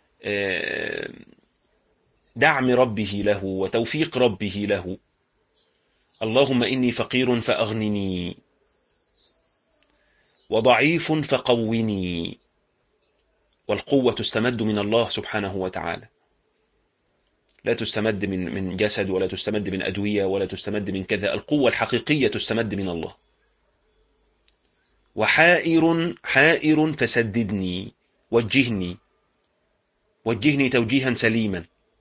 دعم ربه له وتوفيق ربه له. اللهم إني فقير فأغنني، وضعيف فقوني. والقوة تستمد من الله سبحانه وتعالى، لا تستمد من من جسد، ولا تستمد من أدوية، ولا تستمد من كذا. القوة الحقيقية تستمد من الله. وحائر حائر فسددني، وجهني وجهني توجيها سليما.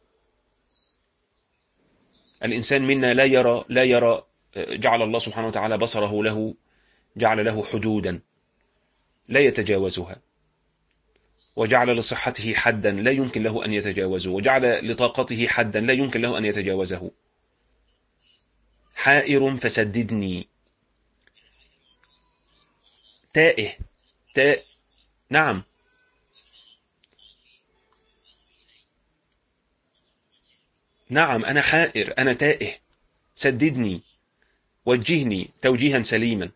الإنسان منا لا يرى لا يرى جعل الله سبحانه وتعالى بصره له، جعل له حدودا لا يتجاوزها، وجعل لصحته حدا لا يمكن له أن يتجاوزه، وجعل لطاقته حدا لا يمكن له أن يتجاوزه. حائر فسددني. تائه تائه نعم نعم أنا حائر، أنا تائه. سددني، وجهني توجيها سليما.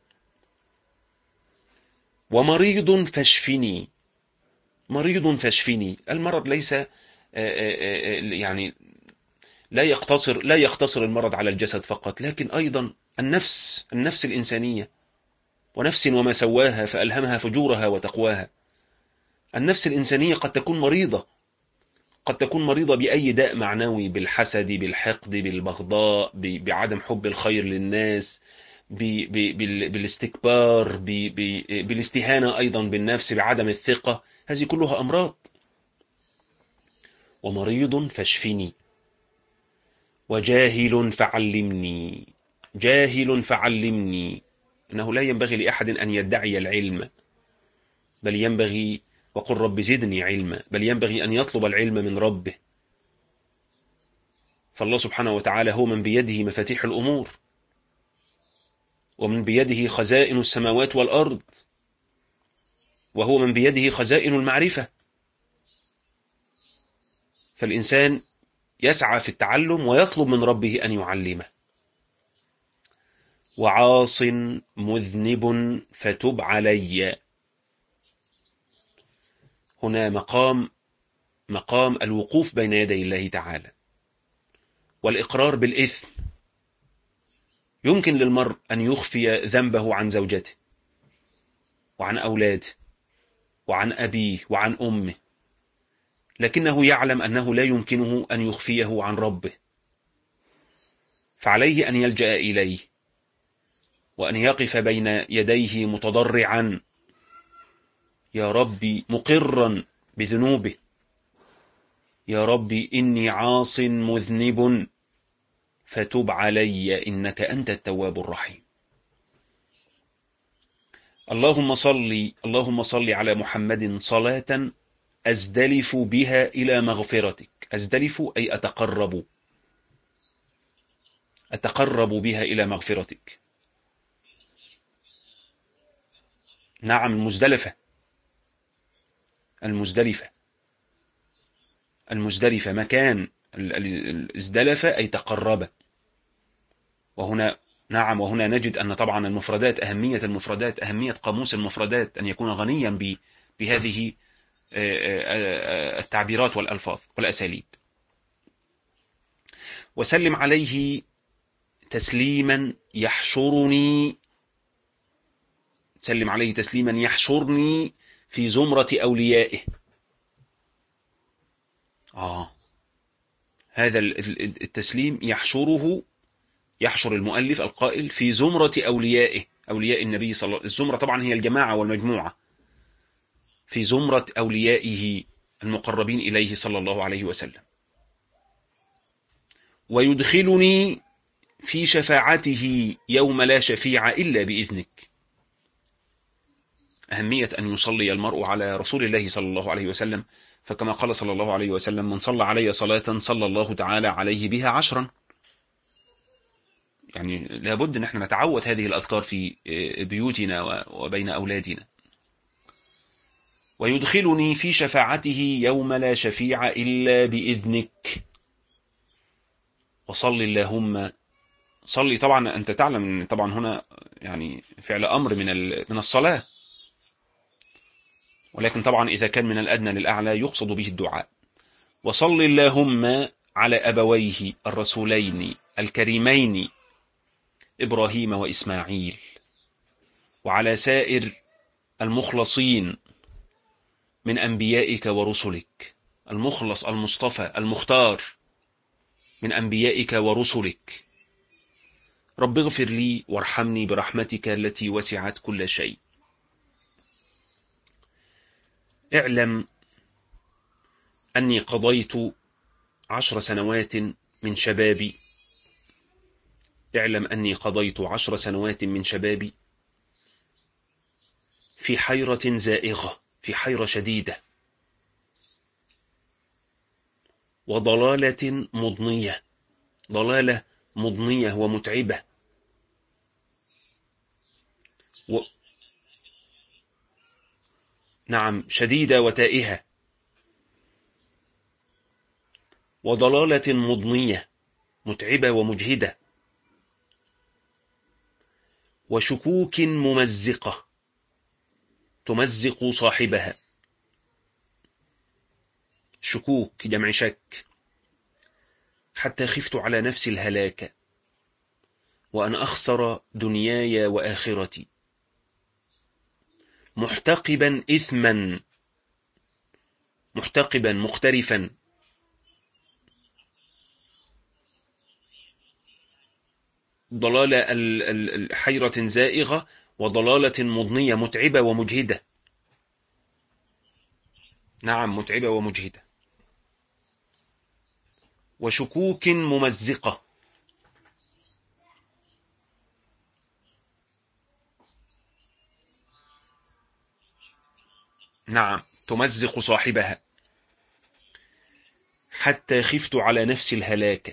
ومريض فاشفني. مريض فاشفني. المرض ليس يعني لا يقتصر لا يقتصر المرض على الجسد فقط، لكن أيضا النفس النفس الإنسانية. ونفس وما سواها فألهمها فجورها وتقواها. النفس الإنسانية قد تكون مريضة، قد تكون مريضة بأي داء معنوي، بالحسد، بالحقد، بالبغضاء، بعدم حب الخير للناس، بالاستكبار، بالاستهانة أيضا بالنفس، بعدم الثقة. هذه كلها أمراض. ومريض فاشفني، وجاهل فعلمني. جاهل فعلمني، إنه لا ينبغي لأحد أن يدعي العلم، بل ينبغي، وقل رب زدني علما، بل ينبغي أن يطلب العلم من ربه. فالله سبحانه وتعالى هو من بيده مفاتيح الأمور، ومن بيده خزائن السماوات والأرض، وهو من بيده خزائن المعرفة. فالإنسان يسعى في التعلم ويطلب من ربه أن يعلمه. وعاص مذنب فتب علي. هنا مقام مقام الوقوف بين يدي الله تعالى والإقرار بالإثم. يمكن للمرء أن يخفي ذنبه عن زوجته وعن أولاده وعن أبيه وعن أمه، لكنه يعلم أنه لا يمكنه أن يخفيه عن ربه، فعليه أن يلجأ إليه وأن يقف بين يديه متضرعا: يا ربي، مقرا بذنوبه: يا ربي إني عاص مذنب فتب علي إنك أنت التواب الرحيم. اللهم صل اللهم صل على محمد صلاة أزدلف بها إلى مغفرتك. أزدلف أي أتقرب أتقرب بها إلى مغفرتك. نعم، المزدلفة المزدلفة المزدلفة مكان ازدلف أي تقرب. وهنا نعم وهنا نجد أن طبعا المفردات، أهمية المفردات، أهمية قاموس المفردات، أن يكون غنيا بهذه التعبيرات والألفاظ والأساليب. وسلم عليه تسليما يحشرني سلم عليه تسليما يحشرني في زمرة أوليائه. آه هذا التسليم يحشره، يحشر المؤلف القائل في زمرة أوليائه، أولياء النبي صلى الله عليه وسلم. الزمرة طبعا هي الجماعة والمجموعة، في زمرة أوليائه المقربين إليه صلى الله عليه وسلم. ويدخلني في شفاعته يوم لا شفيع إلا بإذنك. أهمية أن يصلي المرء على رسول الله صلى الله عليه وسلم، فكما قال صلى الله عليه وسلم: من صلى علي صلاة صلى الله تعالى عليه بها عشرا. يعني لابد أن احنا نتعود هذه الأذكار في بيوتنا وبين أولادنا. ويدخلني في شفاعته يوم لا شفيع إلا بإذنك. وصل اللهم صلي. طبعا أنت تعلم أن طبعا هنا يعني فعل أمر من من الصلاة، ولكن طبعا إذا كان من الأدنى للأعلى يقصد به الدعاء. وصل اللهم على أبويه الرسولين الكريمين إبراهيم وإسماعيل، وعلى سائر المخلصين من أنبيائك ورسلك. المخلص، المصطفى، المختار من أنبيائك ورسلك. رب اغفر لي وارحمني برحمتك التي وسعت كل شيء. اعلم أني قضيت عشر سنوات من شبابي اعلم أني قضيت عشر سنوات من شبابي في حيرة زائغة، في حيرة شديدة، وضلالة مضنية، ضلالة مضنية ومتعبة، و... نعم شديدة وتائهة. وضلالة مضنية متعبة ومجهدة. وشكوك ممزقة تمزق صاحبها. شكوك جمع شك. حتى خفت على نفسي الهلاك، وأن أخسر دنياي وآخرتي، محتقبا إثما، محتقبا مقترفا. ضلالة ال- ال- ال- حيرة زائغة، وضلالة مضنية متعبة ومجهدة. نعم، متعبة ومجهدة. وشكوك ممزقة. نعم، تمزق صاحبها. حتى خفت على نفس الهلاك،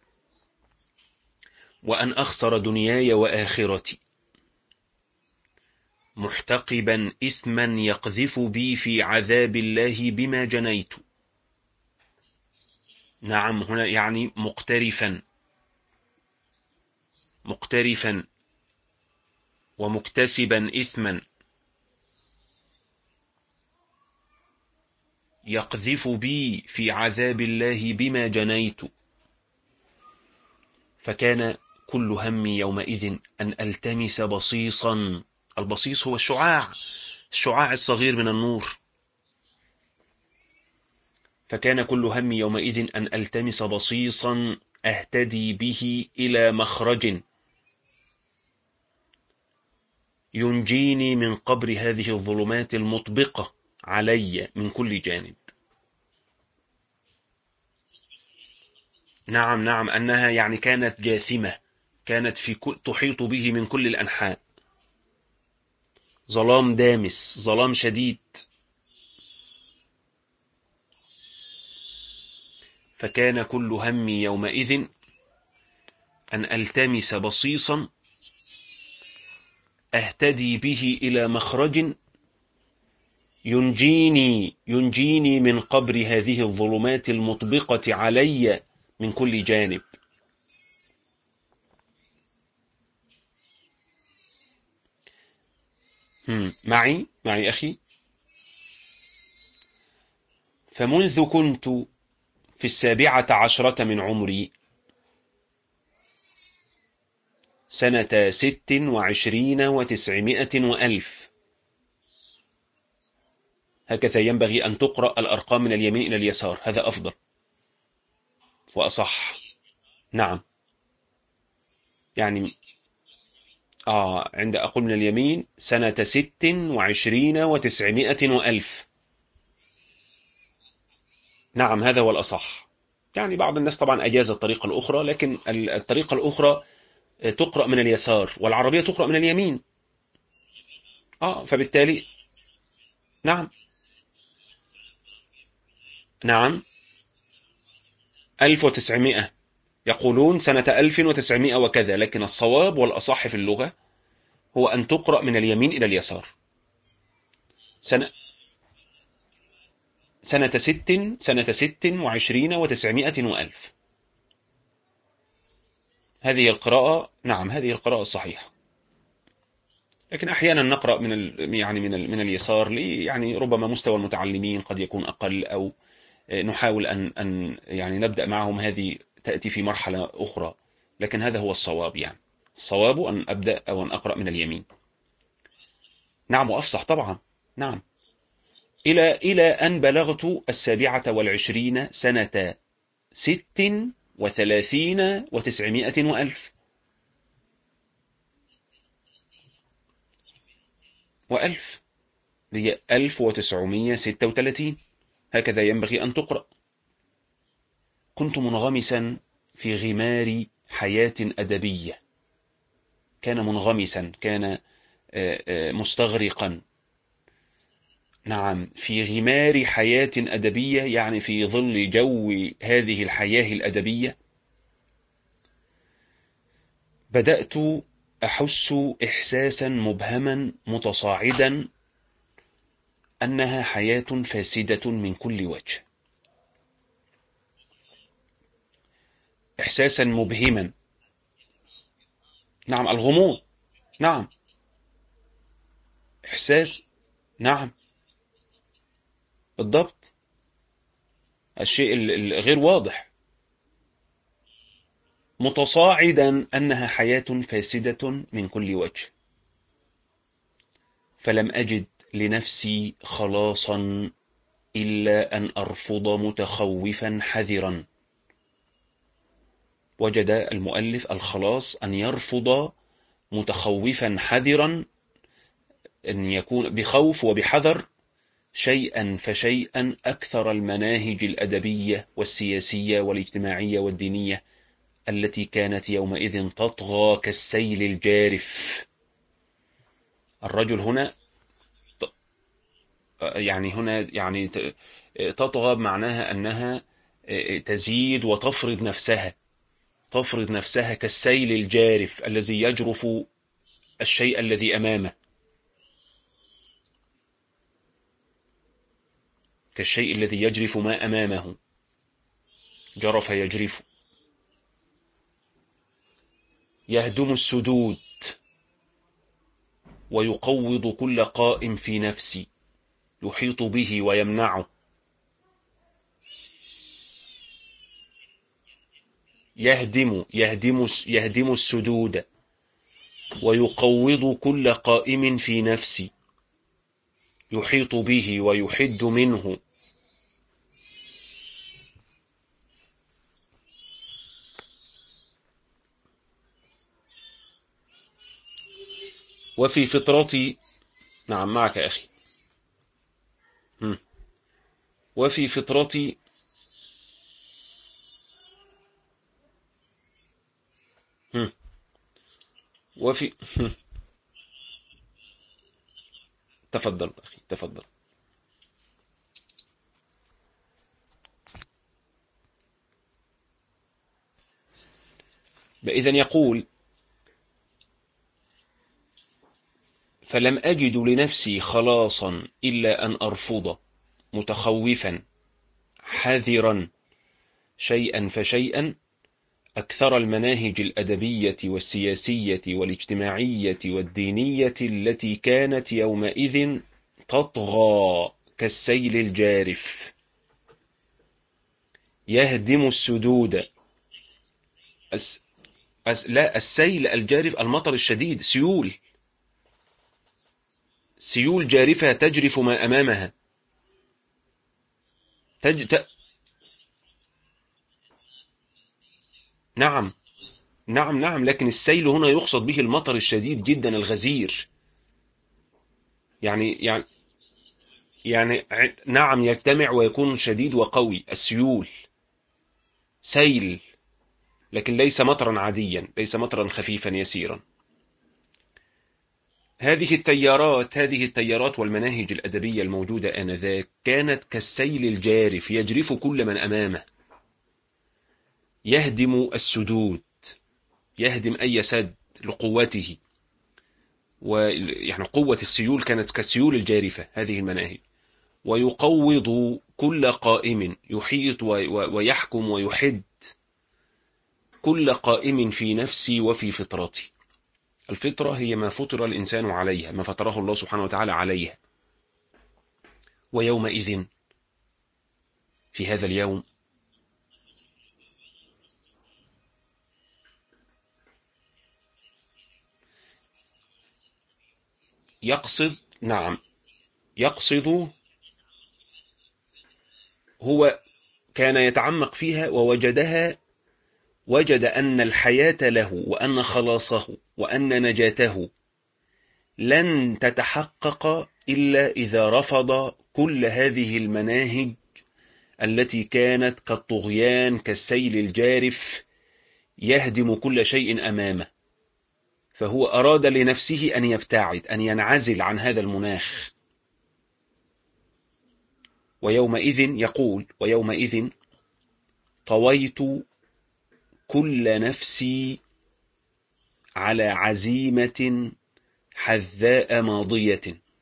وأن أخسر دنياي وآخرتي، محتقبا إثما يقذف بي في عذاب الله بما جنيت. نعم، هنا يعني مقترفا، مقترفا ومكتسبا إثما، يقذف بي في عذاب الله بما جنيت. فكان كل همي يومئذ أن ألتمس بصيصا. البصيص هو الشعاع، الشعاع الصغير من النور. فكان كل همي يومئذ أن ألتمس بصيصا أهتدي به إلى مخرج ينجيني من قبر هذه الظلمات المطبقة علي من كل جانب. نعم نعم، أنها يعني كانت جاثمة، كانت في كل تحيط به من كل الأنحاء، ظلام دامس، ظلام شديد. فكان كل همي يومئذ أن ألتمس بصيصا أهتدي به إلى مخرج ينجيني ينجيني من قبر هذه الظلمات المطبقة علي من كل جانب. هم، معي معي أخي. فمنذ كنت في السابعة عشرة من عمري، سنة ست وعشرين وتسعمائة وألف. هكذا ينبغي أن تقرأ الأرقام من اليمين إلى اليسار، هذا أفضل وأصح. نعم، يعني آه عند أقول من اليمين سنة ست وعشرين وتسعمائة وألف. نعم، هذا هو الأصح. يعني بعض الناس طبعا أجاز الطريقة الأخرى، لكن الطريقة الأخرى تقرأ من اليسار والعربية تقرأ من اليمين. آه فبالتالي نعم نعم ألف وتسعمائة، يقولون سنة ألف وتسعمائة وكذا، لكن الصواب والأصح في اللغة هو أن تقرأ من اليمين إلى اليسار. سنة سنة ست سنة ست وعشرين وتسعمائة وألف. هذه القراءة، نعم هذه القراءة الصحيحة. لكن أحيانا نقرأ من ال... يعني من ال... من اليسار، لي يعني ربما مستوى المتعلمين قد يكون أقل، أو نحاول أن أن يعني نبدأ معهم، هذه تأتي في مرحلة أخرى. لكن هذا هو الصواب، يعني الصواب أن أبدأ أو أن أقرأ من اليمين. نعم، وأفصح طبعا. نعم، إلى إلى أن بلغت السابعة والعشرين، سنة ست وثلاثين وتسعمائة وألف وألف، هي ألف وتسعمائة وستة وثلاثين. هكذا ينبغي أن تقرأ. كنت منغمسا في غمار حياة أدبية. كان منغمسا، كان مستغرقا. نعم، في غمار حياة أدبية، يعني في ظل جو هذه الحياة الأدبية بدأت أحس إحساسا مبهما متصاعدا أنها حياة فاسدة من كل وجه. إحساسا مبهما. نعم، الغموض. نعم، إحساس. نعم، بالضبط، الشيء الغير واضح، متصاعدا أنها حياة فاسدة من كل وجه. فلم أجد لنفسي خلاصا إلا أن أرفض متخوفا حذرا. وجد المؤلف الخلاص أن يرفض متخوفا حذرا، أن يكون بخوف وبحذر شيئا فشيئا أكثر المناهج الأدبية والسياسية والاجتماعية والدينية التي كانت يومئذ تطغى كالسيل الجارف. الرجل هنا يعني هنا يعني تطغى بمعناها أنها تزيد وتفرض نفسها، تفرض نفسها كالسيل الجارف الذي يجرف الشيء الذي أمامه، كالشيء الذي يجرف ما أمامه، جرف يجرف. يهدم السدود ويقوض كل قائم في نفسي، يحيط به ويمنعه. يهدم يهدم يهدم السدود ويقوض كل قائم في نفسي، يحيط به ويحد منه. وفي فطرتي، نعم معك أخي. هم. وفي فطرتي هم. وفي هم. تفضل أخي تفضل. إذن يقول: فلم أجد لنفسي خلاصا إلا أن أرفض متخوفا حذرا شيئا فشيئا أكثر المناهج الأدبية والسياسية والاجتماعية والدينية التي كانت يومئذ تطغى كالسيل الجارف، يهدم السدود. أس أس لا، السيل الجارف المطر الشديد، سيول، سيول جارفة تجرف ما أمامها. تج... ت... نعم نعم نعم، لكن السيل هنا يقصد به المطر الشديد جدا الغزير. يعني يعني يعني ع- نعم، يجتمع ويكون شديد وقوي. السيول سيل، لكن ليس مطرا عاديا، ليس مطرا خفيفا يسيرا. هذه التيارات هذه التيارات والمناهج الأدبية الموجودة آنذاك كانت كالسيل الجارف يجرف كل من أمامه، يهدم السدود، يهدم أي سد لقوته. ويعني قوة السيول كانت كالسيول الجارفة هذه المناهج. ويقوض كل قائم، يحيط ويحكم ويحد كل قائم في نفسي وفي فطرتي. الفطرة هي ما فطر الإنسان عليها، ما فطره الله سبحانه وتعالى عليها. ويومئذ، في هذا اليوم، يقصد، نعم يقصد، هو كان يتعمق فيها ووجدها، وجد أن الحياة له وأن خلاصه وأن نجاته لن تتحقق إلا إذا رفض كل هذه المناهج التي كانت كالطغيان كالسيل الجارف يهدم كل شيء أمامه. فهو أراد لنفسه أن يبتعد، أن ينعزل عن هذا المناخ. ويومئذ يقول: ويومئذ طويت كل نفسي على عزيمة حذاء ماضية.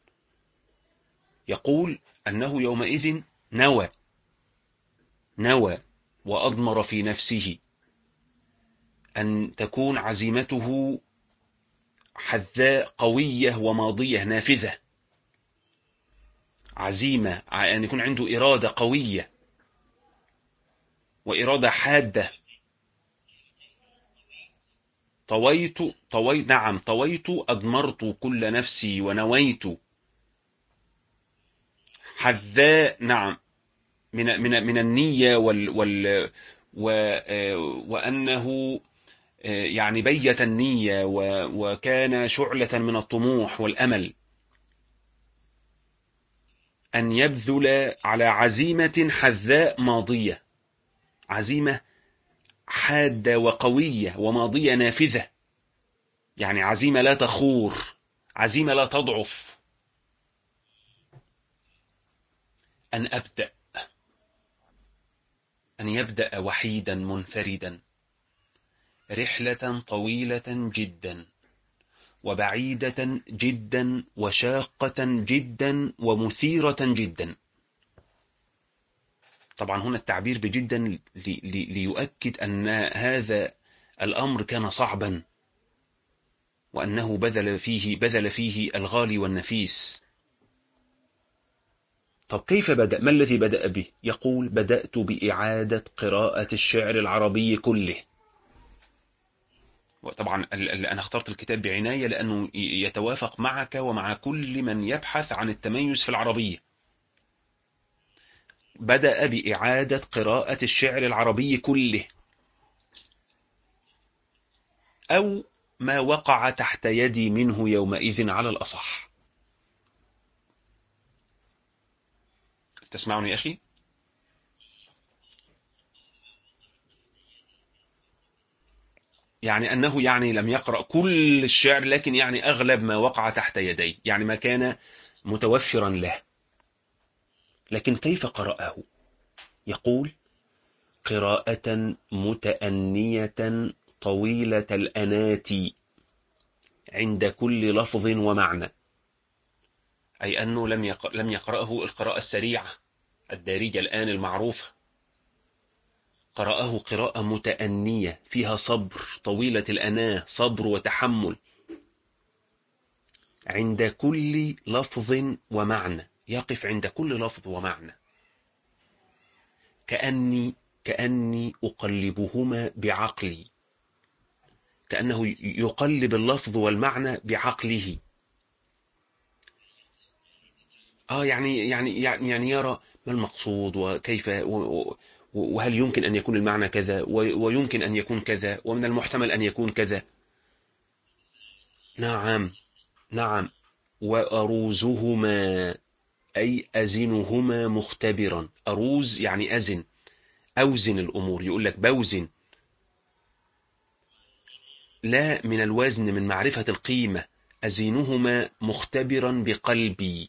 يقول أنه يومئذ نوى نوى وأضمر في نفسه أن تكون عزيمته حذاء قوية وماضية نافذة. عزيمة، أن يكون عنده إرادة قوية وإرادة حادة. طويت طويت نعم طويت أضمرت كل نفسي ونويت حذاء، نعم، من من من النية وال وال وأنه يعني بيت النية وكان شعلة من الطموح والأمل، أن يبذل على عزيمة حذاء ماضية، عزيمة حادة وقوية وماضية نافذة، يعني عزيمة لا تخور، عزيمة لا تضعف. أن أبدأ، أن يبدأ وحيدا منفردا رحلة طويلة جدا وبعيدة جدا وشاقة جدا ومثيرة جدا. طبعا هنا التعبير بجدا ليؤكد أن هذا الأمر كان صعبا، وأنه بذل فيه بذل فيه الغالي والنفيس. طب كيف بدأ؟ ما الذي بدأ به؟ يقول: بدأت بإعادة قراءة الشعر العربي كله. وطبعا أنا اخترت الكتاب بعناية لأنه يتوافق معك ومع كل من يبحث عن التميز في العربية. بدأ بإعادة قراءة الشعر العربي كله، أو ما وقع تحت يدي منه يومئذ على الأصح. تسمعني يا أخي؟ يعني أنه يعني لم يقرأ كل الشعر، لكن يعني أغلب ما وقع تحت يديه، يعني ما كان متوفرا له. لكن كيف قرأه؟ يقول: قراءة متأنية طويلة الأنات عند كل لفظ ومعنى. أي أنه لم يقرأ لم يقرأه القراءة السريعة الدارجة الآن المعروفة، قرأه قراءة متأنية فيها صبر، طويلة الأناة، صبر وتحمل، عند كل لفظ ومعنى، يقف عند كل لفظ ومعنى، كأني كأني أقلبهما بعقلي، كأنه يقلب اللفظ والمعنى بعقله. آه يعني يعني يعني يعني يرى ما المقصود وكيف، وهل يمكن أن يكون المعنى كذا، ويمكن أن يكون كذا، ومن المحتمل أن يكون كذا. نعم نعم. وأروزهما، أي أزنهما مختبرا. أروز يعني أزن، أوزن الأمور، يقول لك بوزن، لا من الوزن، من معرفة القيمة. أزنهما مختبرا بقلبي.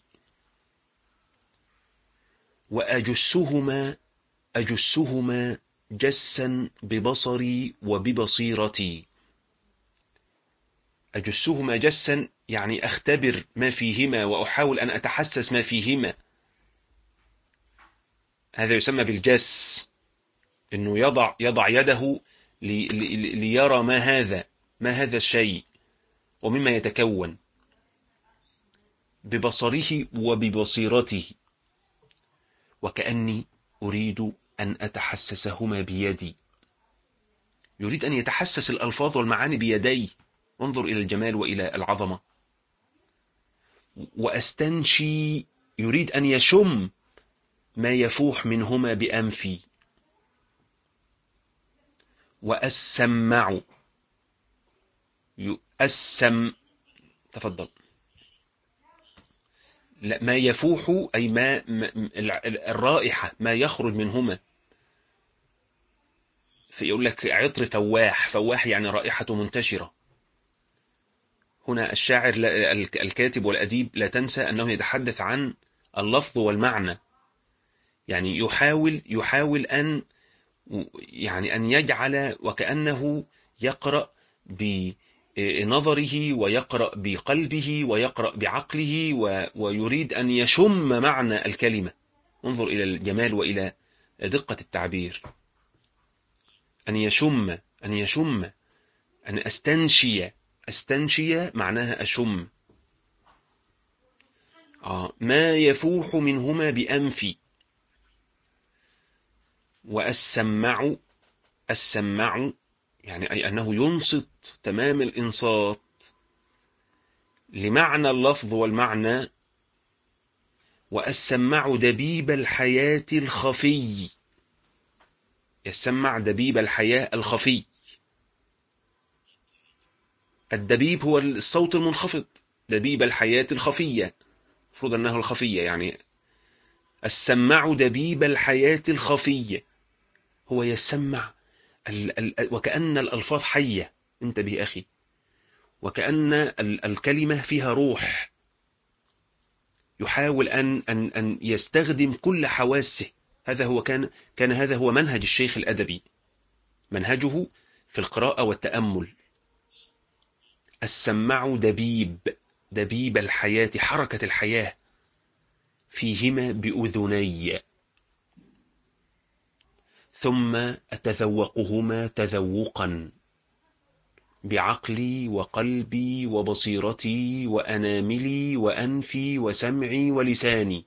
وأجسهما أجسهما جسا ببصري وببصيرتي. أجسهما جسا يعني أختبر ما فيهما وأحاول أن أتحسس ما فيهما. هذا يسمى بالجس، أنه يضع يضع يده لي لي ليرى ما هذا ما هذا الشيء ومما يتكون، ببصره وببصيرته. وكأني أريد أن أتحسسهما بيدي. يريد أن يتحسس الألفاظ والمعاني بيدي. انظر إلى الجمال وإلى العظمة. وأستنشي، يريد أن يشم ما يفوح منهما بأنفي. وأسمع، يؤسم، تفضل. لا، ما يفوح أي ما الرائحة، ما يخرج منهما. فيقول لك عطر فواح، فواح يعني رائحة منتشرة. هنا الشاعر الكاتب والأديب لا تنسى أنه يتحدث عن اللفظ والمعنى، يعني يحاول يحاول أن يعني أن يجعل وكأنه يقرأ بنظره ويقرأ بقلبه ويقرأ بعقله، ويريد أن يشم معنى الكلمة. انظر إلى الجمال وإلى دقة التعبير. أن يشم أن يشم أن أستنشي أستنشي معناها أشم. آه ما يفوح منهما بأنفي. وأسمع، السمع يعني أي أنه ينصت تمام الإنصات لمعنى اللفظ والمعنى. وأسمع دبيب الحياة الخفي. يسمع دبيب الحياة الخفي. الدبيب هو الصوت المنخفض، دبيب الحياة الخفية، المفروض أنه الخفية يعني. السماع دبيب الحياة الخفية، هو يسمع ال ال وكأن الألفاظ حية. انتبه أخي، وكأن ال الكلمة فيها روح. يحاول أن أن أن يستخدم كل حواسه. هذا هو كان كان هذا هو منهج الشيخ الأدبي، منهجه في القراءة والتأمل. السماع دبيب، دبيب الحياة، حركة الحياة، فيهما بأذني، ثم أتذوقهما تذوقا بعقلي وقلبي وبصيرتي وأناملي وأنفي وسمعي ولساني.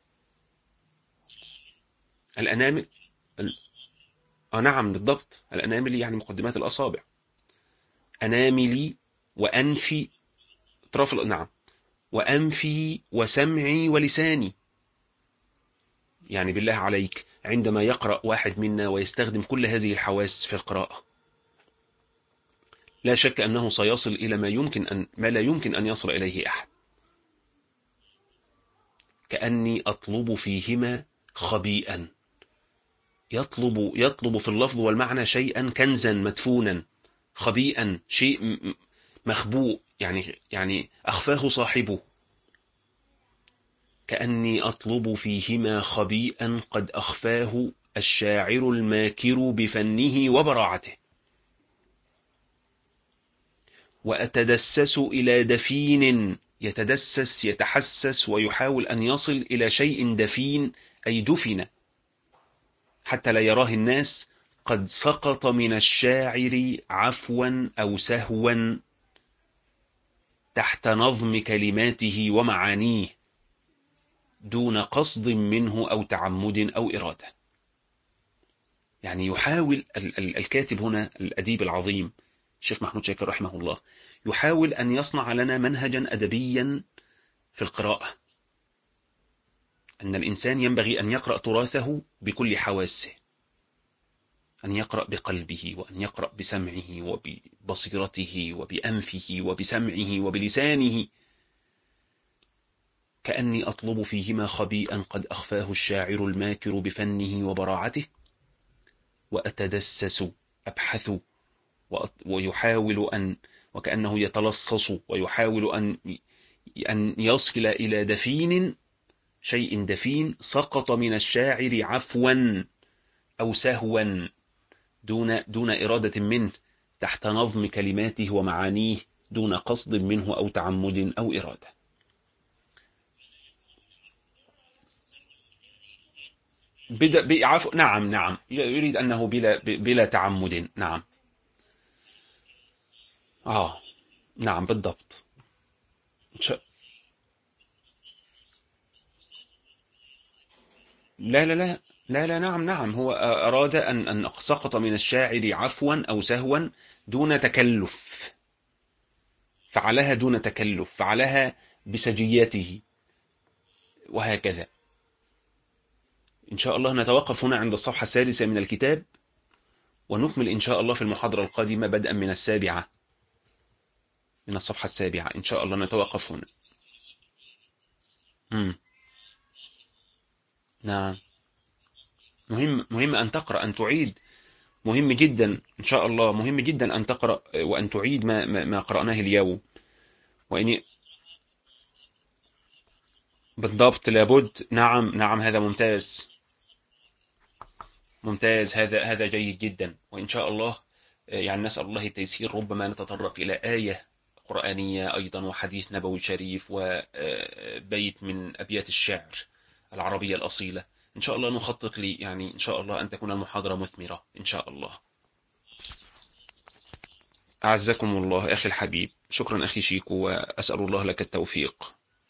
الأنامل، آه نعم بالضبط، الأنامل يعني مقدمات الأصابع. أناملي وأنفي، أطراف، نعم، وأنفي وسمعي ولساني. يعني بالله عليك، عندما يقرأ واحد منا ويستخدم كل هذه الحواس في القراءة، لا شك أنه سيصل إلى ما يمكن أن ما لا يمكن أن يصل إليه أحد. كأني أطلب فيهما خبيئا، يطلب يطلب في اللفظ والمعنى شيئا كنزا مدفونا، خبيئا شيء مخبوء، يعني يعني أخفاه صاحبه. كأني أطلب فيهما خبيئا قد أخفاه الشاعر الماكر بفنه وبراعته. وأتدسس إلى دفين، يتدسس يتحسس ويحاول أن يصل إلى شيء دفين، أي دفن حتى لا يراه الناس، قد سقط من الشاعر عفوا أو سهوا تحت نظم كلماته ومعانيه، دون قصد منه أو تعمد أو إرادة. يعني يحاول ال ال الكاتب هنا، الأديب العظيم الشيخ محمود شاكر رحمه الله، يحاول أن يصنع لنا منهجا أدبيا في القراءة. أن الإنسان ينبغي أن يقرأ تراثه بكل حواسه، أن يقرأ بقلبه، وأن يقرأ بسمعه وببصيرته وبأنفه وبسمعه وبلسانه. كأني أطلب فيهما خبيئا قد أخفاه الشاعر الماكر بفنه وبراعته، وأتدسس أبحث ويحاول أن، وكأنه يتلصص ويحاول أن أن يصل إلى دفين، شيء دفين سقط من الشاعر عفوا أو سهوا دون دون إرادة منه، تحت نظم كلماته ومعانيه، دون قصد منه أو تعمد أو إرادة. بدا عفو، نعم نعم، يريد أنه بلا بلا تعمد، نعم. آه نعم بالضبط. ش... لا لا لا لا لا نعم نعم، هو أراد أن أن سقط من الشاعر عفوا أو سهوا دون تكلف، فعلها دون تكلف، فعلها بسجيته، وهكذا. إن شاء الله نتوقف هنا عند الصفحة السادسة من الكتاب، ونكمل إن شاء الله في المحاضرة القادمة بدءا من السابعة، من الصفحة السابعة إن شاء الله نتوقف هنا. مم. نعم، مهم مهم أن تقرأ، أن تعيد، مهم جدا إن شاء الله، مهم جدا أن تقرأ وأن تعيد ما ما ما قرأناه اليوم. وإن بالضبط لابد، نعم نعم، هذا ممتاز، ممتاز، هذا هذا جيد جدا. وإن شاء الله يعني نسأل الله التيسير، ربما نتطرق إلى آية قرآنية أيضا، وحديث نبوي شريف، وبيت من أبيات الشعر العربية الأصيلة. إن شاء الله نخطط لي يعني إن شاء الله أن تكون المحاضرة مثمرة إن شاء الله. أعزكم الله أخي الحبيب، شكرا أخي شيكو، وأسأل الله لك التوفيق.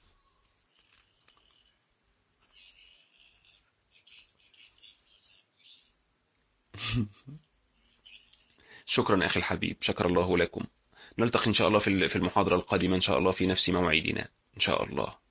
شكرا أخي الحبيب، شكر الله لكم. نلتقي إن شاء الله في المحاضرة القادمة إن شاء الله في نفس موعدنا إن شاء الله.